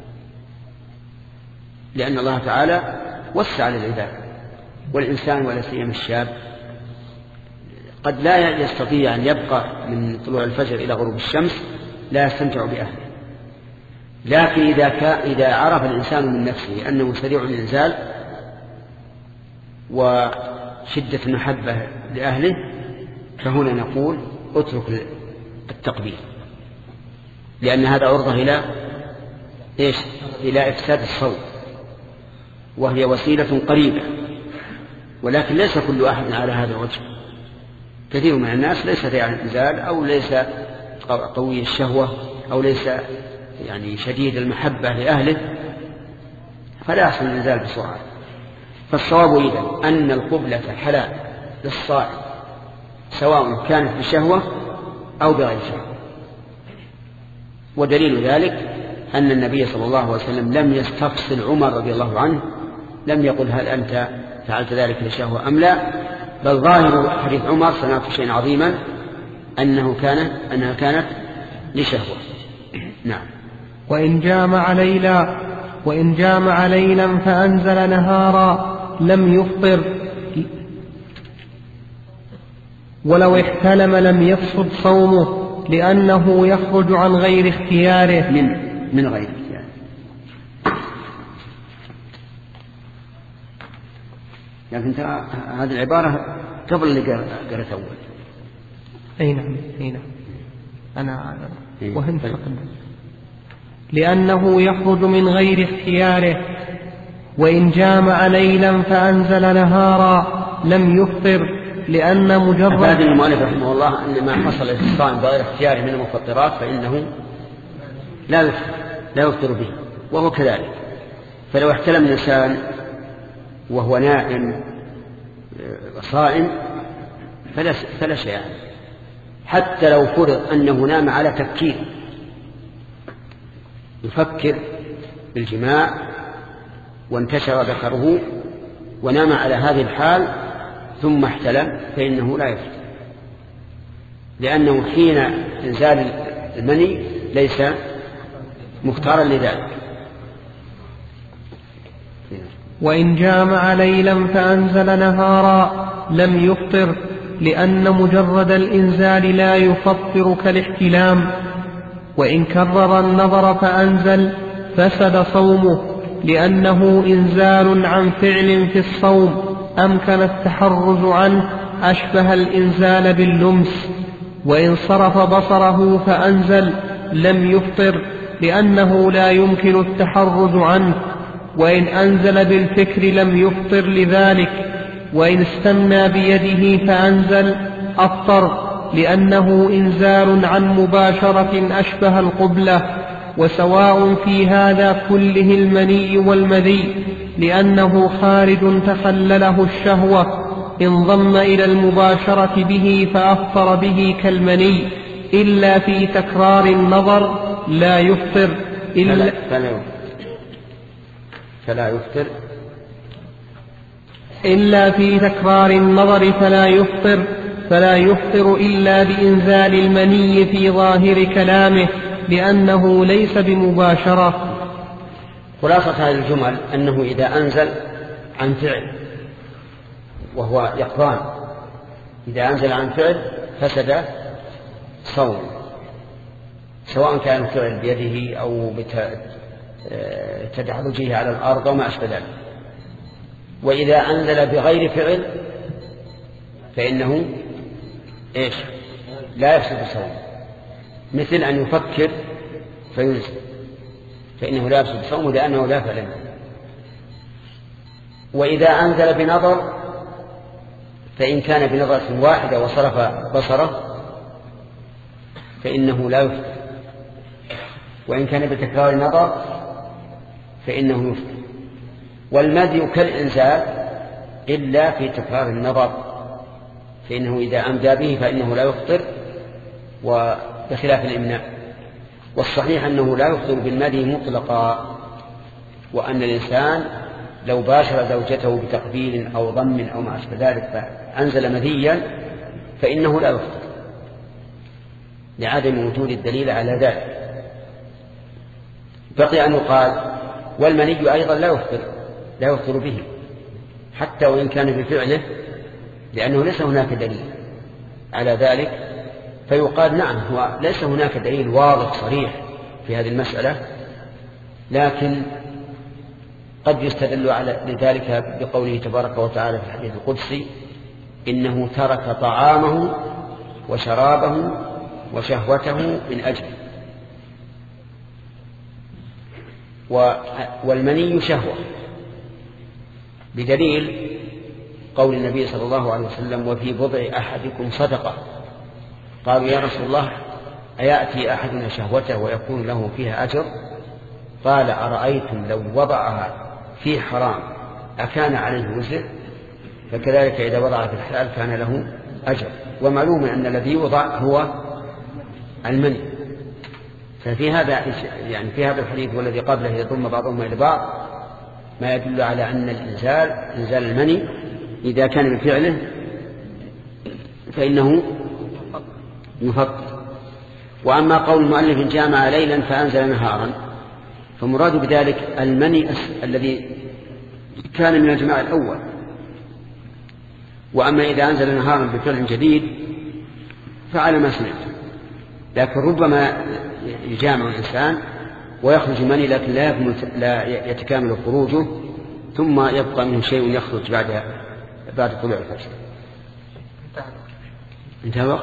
لأن الله تعالى وسع للعباد، والإنسان ولا سيما الشاب قد لا يستطيع أن يبقى من طلوع الفجر إلى غروب الشمس لا يستمتع بأهله، لكن إذا, إذا عرف الإنسان من نفسه أنه سريع الإنزال وشدة المحبة لأهله فهنا نقول اترك التقبيل، لأن هذا عرضة إلى إيش؟ إلى إفساد الصوم، وهي وسيلة قريبة، ولكن ليس كل أحد على هذا الوجه. كثير من الناس ليس سريع الإنزال أو ليس قوي الشهوة أو ليس يعني شديد المحبة لأهله، فلا يحصل الإنزال بسرعة. فالصواب إذن أن القبلة حلال للصائم سواء كانت بشهوة أو بغير شهوة. ودليل ذلك أن النبي صلى الله عليه وسلم لم يستفصل عمر رضي الله عنه، لم يقل هل أنت فعلت ذلك لشهوة أم لا، بل ظاهر حديث عمر سنعرف شيئا عظيما أنه كان أنها كانت لشهوة. نعم. وإن جامع ليلا وإن جامع ليلا فأنزل نهارا لم يفطر، ولو احتلم لم يفسد صومه لأنه يخرج عن غير اختياره من من غير اختياره. لكن ترى هذه العبارة قبل اللي قرأت أول. أي نعم أي نعم أنا وهمت لأنه يخرج من غير اختياره. وإن جامع ليلا فأنزل نهارا لم يفطر لأن مجرد هذا المؤلف رحمه الله أن ما حصل للصائم بغير اختياره من المفطرات فإنه لا يفطر لا يفطر به، وهو كذلك. فلو احتلم الإنسان وهو نائم صائم فلا, فلا شيء يعني. حتى لو فرض أنه نام على تفكير، يفكر بالجماع وانتشر ذكره ونام على هذه الحال ثم احتلم فإنه لا يفطر، لأنه حين إنزال المني ليس مختارا لذلك. وإن جامع ليلا فأنزل نهارا لم يفطر لأن مجرد الإنزال لا يفطر كالاحتلام. وإن كرر النظر فأنزل فسد صومه لأنه إنزال عن فعل في الصوم أمكن التحرز عنه أشبه الإنزال باللمس. وإن صرف بصره فأنزل لم يفطر لأنه لا يمكن التحرز عنه. وإن أنزل بالفكر لم يفطر لذلك. وإن استنى بيده فأنزل أفطر لأنه إنزال عن مباشرة أشبه القبلة. وسواء في هذا كله المني والمذي لأنه خارج تخلله الشهوة انضم إلى المباشرة به فأفطر به كالمني، إلا في تكرار النظر لا يفطر إلا فلا, فلا يفطر إلا في تكرار النظر فلا يفطر فلا يفطر إلا بإنزال المني في ظاهر كلامه لأنه ليس بمباشرة. خلاصة هذه الجمل أنه إذا أنزل عن فعل وهو يقظان، إذا أنزل عن فعل فسد صوم، سواء كان الفعل بيده أو بتدحرجه على الأرض وما أشبه ذلك. وإذا أنزل بغير فعل فإنه إيش؟ لا يفسد صوم، مثل أن يفكر فينزل فإنه لا يفسد صومه لأنه لا فعل له. وإذا أنزل بنظر فإن كان بنظرة واحدة وصرف بصره فإنه لا يفطر، وإن كان بتكرار النظر فإنه يفطر. والمذي كالإنزال إلا في تكرار النظر، فإنه إذا أمدى به فإنه لا يفطر، وبخلاف الإمناء. والصحيح أنه لا يفطر بالمذي مطلقا، وأن الإنسان لو باشر زوجته بتقبيل أو ضم أو ما أشبه ذلك فأنزل مذيا فإنه لا يفطر، لعدم وجود الدليل على ذلك. بقي أن يقال والمني أيضا لا يفطر لا يفطر به حتى وإن كان بفعله، لأنه ليس هناك دليل على ذلك. فيقال نعم، هو ليس هناك دليل واضح صريح في هذه المسألة، لكن قد يستدل على لذلك بقوله تبارك وتعالى في الحديث القدسي: إنه ترك طعامه وشرابه وشهوته من أجله. والمني شهوة بدليل قول النبي صلى الله عليه وسلم: وفي بضع أحدكم صدقة. قالوا: يا رسول الله، أيأتي أحدنا شهوته ويكون له فيها أجر؟ قال: أرأيتم لو وضعها في حرام أكان عليه وزر؟ فكذلك إذا وضع في الحلال كان له أجر. ومعلوم أن الذي يوضع هو المني. ففي هذا يعني في هذا الحديث والذي قبله يضم بعضهما إلى بعض ما يدل على أن الإنزال إنزال المني إذا كان بفعله فإنه يفطر. وأما قول المؤلف: جامع ليلا فأنزل نهارا، فمراد بذلك المني الذي كان من الجماع الأول. وأما إذا أنزل نهارا بفعل جديد فعلى ما سمعت. لكن ربما يجامع الإنسان ويخرج مني لكن لا, لا يتكامل خروجه، ثم يبقى منه شيء يخرج بعد بعد طلوع الفجر. انتهى الوقت.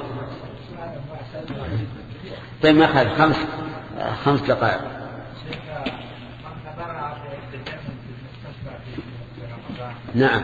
طيب ما خالف خمس خمس دقائق. نعم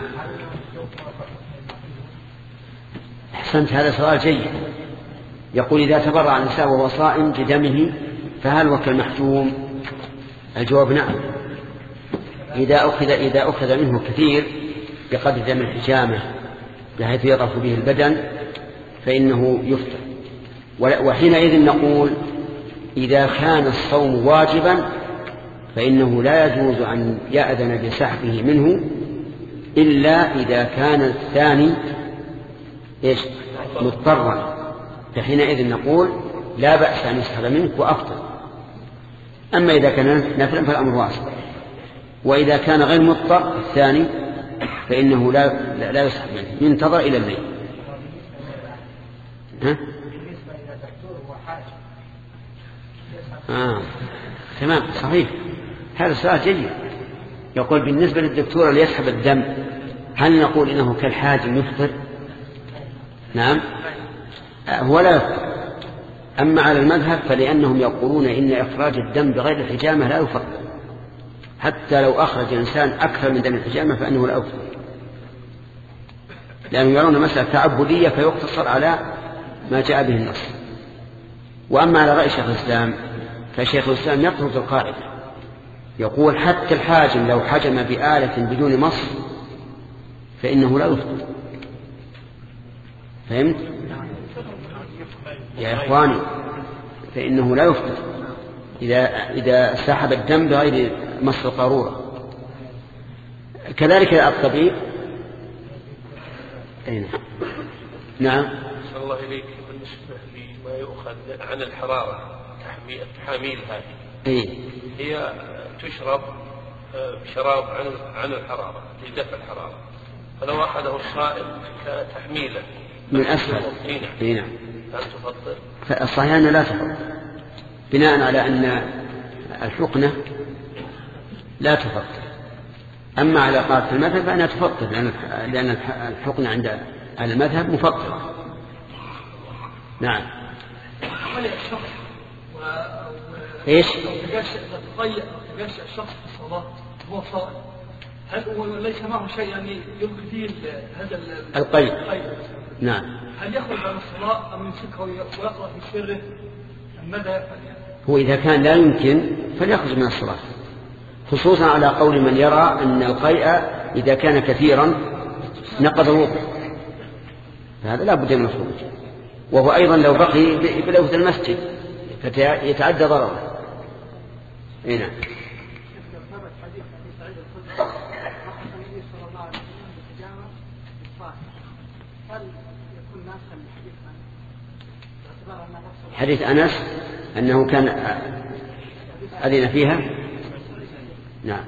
أحسنت، هذا سؤال جيد. يقول: إذا تبرع الإنسان وهو صائم بدمه فهل هو كالمحجوم؟ الجواب: نعم. إذا أخذ إذا أخذ منه كثير بقدر دم الحجامة بحيث يضعف به البدن فإنه يفطر. وحينئذ نقول: إذا كان الصوم واجبا فإنه لا يجوز أن يأذن بسحبه منه إلا إذا كان الثاني إيش مضطرا، فحينئذ نقول لا بأس أن يسحب منك وأفطر. أما إذا كان نفلا فالأمر واسع. وإذا كان غير مضطر الثاني فإنه لا لا يسحب منه، ينتظر إلى الليل. ها؟ آه. تمام صحيح، هذا سؤال جيد. يقول: بالنسبة للدكتور اللي يسحب الدم هل نقول إنه كالحاجم يفطر؟ نعم، هو لا يفطر. أما على المذهب فلأنهم يقولون إن إخراج الدم بغير الحجامة لا يفطر، حتى لو أخرج إنسان أكثر من دم الحجامة فإنه لا يفطر، لأنهم يرون مسألة تعبدية فيقتصر على ما جاء به النص. وأما على رأي شيخ الإسلام فشيخ الإسلام يطرد القاعدة، يقول: حتى الحاجم لو حجم بآلة بدون مص فإنه لا يفطر. فهمت يا إخواني؟ فإنه لا يفطر إذا إذا سحب الدم بغير مص القارورة. كذلك الطبيب. أين؟ نعم. صلى الله إليك. بالنسبة لما يؤخذ عن الحرارة تحاميل هذه إيه؟ هي تشرب بشراب عن عن الحرارة لدفع الحرارة، فلو أخذه الصائم كتحميله من أسفل إيه نعم هل تفضل؟ فالصحيح أنها لا تفضل، بناء على أن الحقنة لا تفضل. أما على قاعدة المذهب فإنها تفضل، لأن الحقنة عند أهل المذهب مفضلة. نعم. ايش؟ تجشأ الشخص في الصلاة هو صائم، هل هو ليس معه شيء يعني يبدي هذا القيد؟ نعم. هل يخرج عن الصلاة أم يمسكه ويقرأ في سره ماذا يفعل؟ هو إذا كان لا يمكن فليخرج من الصلاة، خصوصا على قول من يرى أن القيء إذا كان كثيرا نقض الوضوء، فهذا لا بد من الخروج. وهو أيضا لو بقي بلوث المسجد فيتعدى ضرره. إيه نعم. حديث أنس أنه كان أذن فيها. نعم.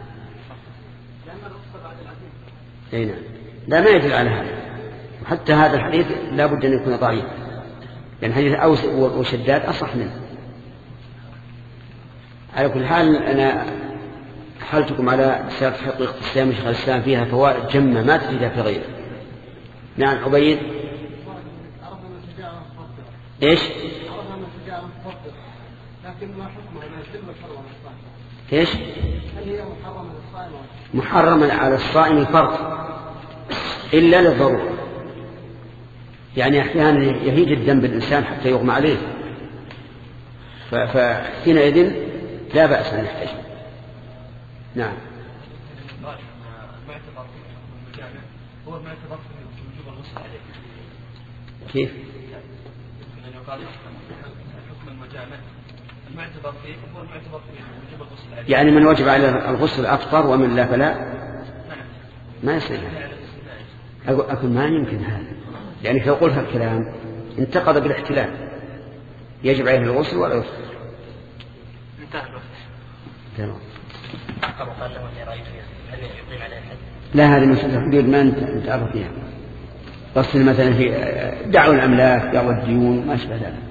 أي نعم. لا ما يدل على هذا، وحتى هذا الحديث لا بد أن يكون ضعيف، لأن حديث أوس وشداد أصح منه. على كل حال أنا حالتكم على سيرة حقيقة الصيام شيخ الإسلام فيها فوائد جمة ما تجدها في غيره. نعم عبيد. إيش؟ لكن ما حكمه لا يتم محرما للصائم؟ إيش؟ هل هي محرمة للصائم؟ محرما على الصائم الفرض إلا للضرورة، يعني أحيانا يهيج الدم بالإنسان حتى يغمى عليه، فحينئذ لا بأس أن يحتاج. نعم. هو ما اعتبر في وجوب الغسل عليه. كيف؟ حكم المجامع المعتبر فيه هو المعتبر فيه وجوب الغسل عليه. يعني من وجب على الغسل أفطر ومن لا فلا ما يصير. أقول ما يمكن هذا، يعني لو قلت الكلام انتقض بالاحتلال، يجب عليه الغسل ولا يفطر. انتهى الوقت. تمام. لا هذه مسألة حدود ما أنت تعرف فيها. غسل مثلا في دعوة الأملاك دعوة الديون ما أشبه ذلك.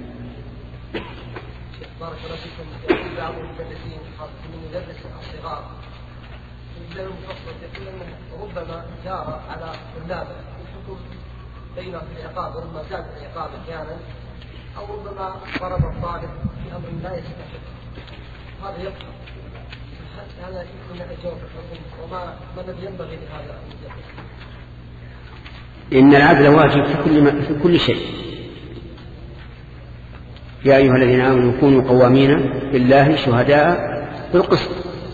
بارك الله فيكم. يقول بعض المدرسين من مدرس الصغار يبدأ المفصل يقول أنه ربما جار على طلابه الحكم بينه في العقاب، وربما زاد العقاب أحيانا، أو ربما ضرب الطالب في أمر لا يستحق، هذا يقع. هذا يكون هناك جواب الحكم، وما ما الذي ينبغي لهذا المدرس؟ إن العدل واجب في كل ما في كل شيء. يا أيها الذين آمنوا كونوا قوامين بالله شهداء بالقسط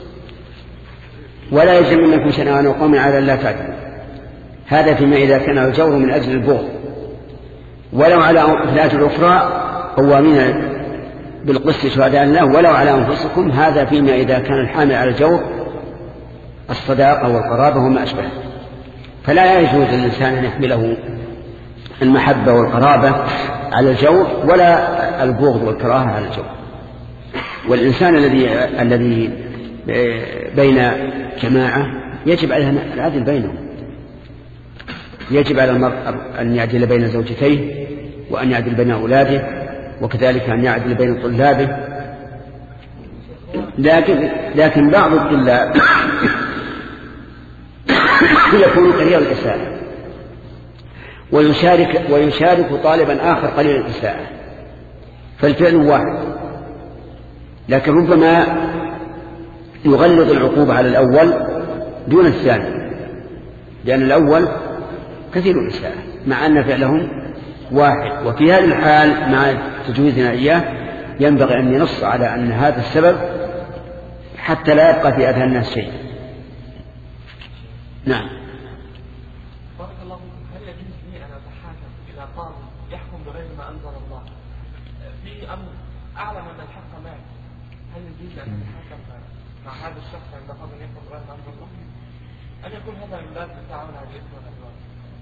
ولا يجرمنكم شنآن قوم على ألا تعدلوا. هذا فيما إذا كان الجور من أجل البغض، ولو على الآية الأخرى قوامين بالقسط شهداء الله ولو على أنفسكم. هذا فيما إذا كان الحامل على الجور الصداقة والقرابة وما أشبه. فلا يجوز للإنسان أن يحمله المحبة والقرابة على الجور ولا البغض والكراهة على الجور. والإنسان الذي الذي بين جماعة يجب عليه العدل بينهم، يجب على المرء أن يعدل بين زوجتيه وأن يعدل بين أولاده، وكذلك أن يعدل بين طلابه. لكن لكن بعض الطلاب يكون كثير الإساءة ويشارك ويشارك طالبا آخر قليل الإساءة، فالفعل واحد، لكن ربما يغلظ العقوبة على الأول دون الثاني، لأن الأول كثير الإساءة مع أن فعلهم واحد. وفي هذه الحال مع تجويزنا إياه ينبغي أن ينص على أن هذا السبب حتى لا يبقى في أذهان الناس شيء. نعم. بارك الله فيكم. هل يجوز لي أن أتحاكم إلى قاضي يحكم بغير ما أنزل الله في أمر أعلم أن الحق معي؟ هل يجوز أن أتحاكم مع هذا الشخص عند قاضي يحكم بغير ما أنزل الله؟ أن يكون هذا من باب التعاون على الإثم والعدوان؟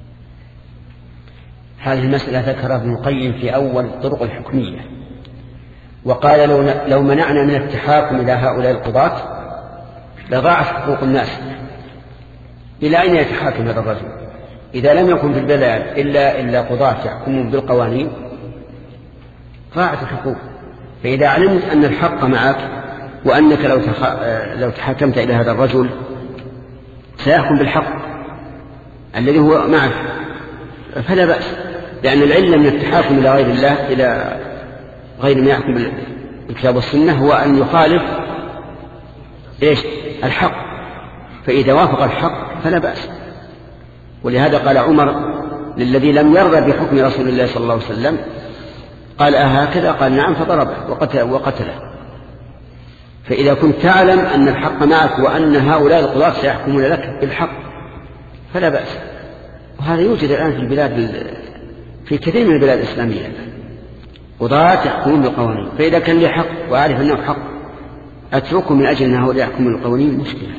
هذه المسألة ذكرها ابن القيم في أول الطرق الحكمية، وقال لو لو منعنا من التحاكم إلى هؤلاء القضاة لضاعت حقوق الناس. إلى أين يتحاكم هذا الرجل إذا لم يكن في البلاد إلا إلا قضاة يحكمون بالقوانين؟ ضاعت الحقوق. فإذا علمت أن الحق معك وأنك لو لو تحاكمت إلى هذا الرجل سيحكم بالحق الذي هو معك فلا بأس، لأن العلة من التحاكم إلى غير الله إلى غير ما يحكم بالكتاب والسنة هو أن يخالف إيش الحق، فإذا وافق الحق فلا بأس. ولهذا قال عمر للذي لم يرضى بحكم رسول الله صلى الله عليه وسلم قال أهكذا؟ قال نعم، فضربه وقتله, وقتله. فإذا كنت تعلم أن الحق معك وأن هؤلاء القضاة سيحكمون لك بالحق فلا بأس. وهذا يوجد الآن في البلاد، في كثير من البلاد الإسلامية قضاة يحكمون بالقوانين، فإذا كان لي حق وأعرف أنه حق أتركه من أجل أن هؤلاء يحكمون بالقوانين، مشكلة.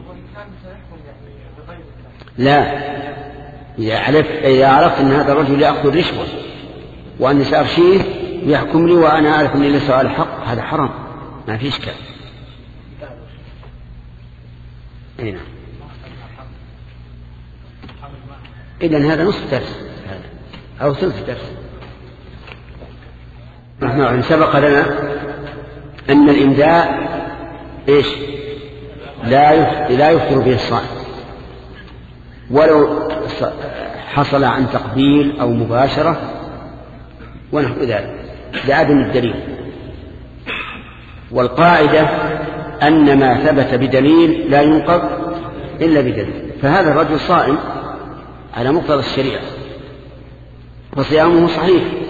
لا، إذا عرفت, إذا عرفت أن هذا الرجل يأخذ رشوة وأني سأرشيه ويحكم لي وأنا أعرف أني ليس على الحق، هذا حرام، ما في إشكال. أي نعم. إذن هذا نصف درس هذا أو ثلث درس. نحن سبق لنا أن الإمداء إيش لا لا يفطر به الصائم ولو حصل عن تقبيل أو مباشرة ونحو ذلك لعدم الدليل. والقاعدة أن ما ثبت بدليل لا ينقض إلا بدليل. فهذا الرجل صائم على مقتضى الشريعة وصيامه صحيح،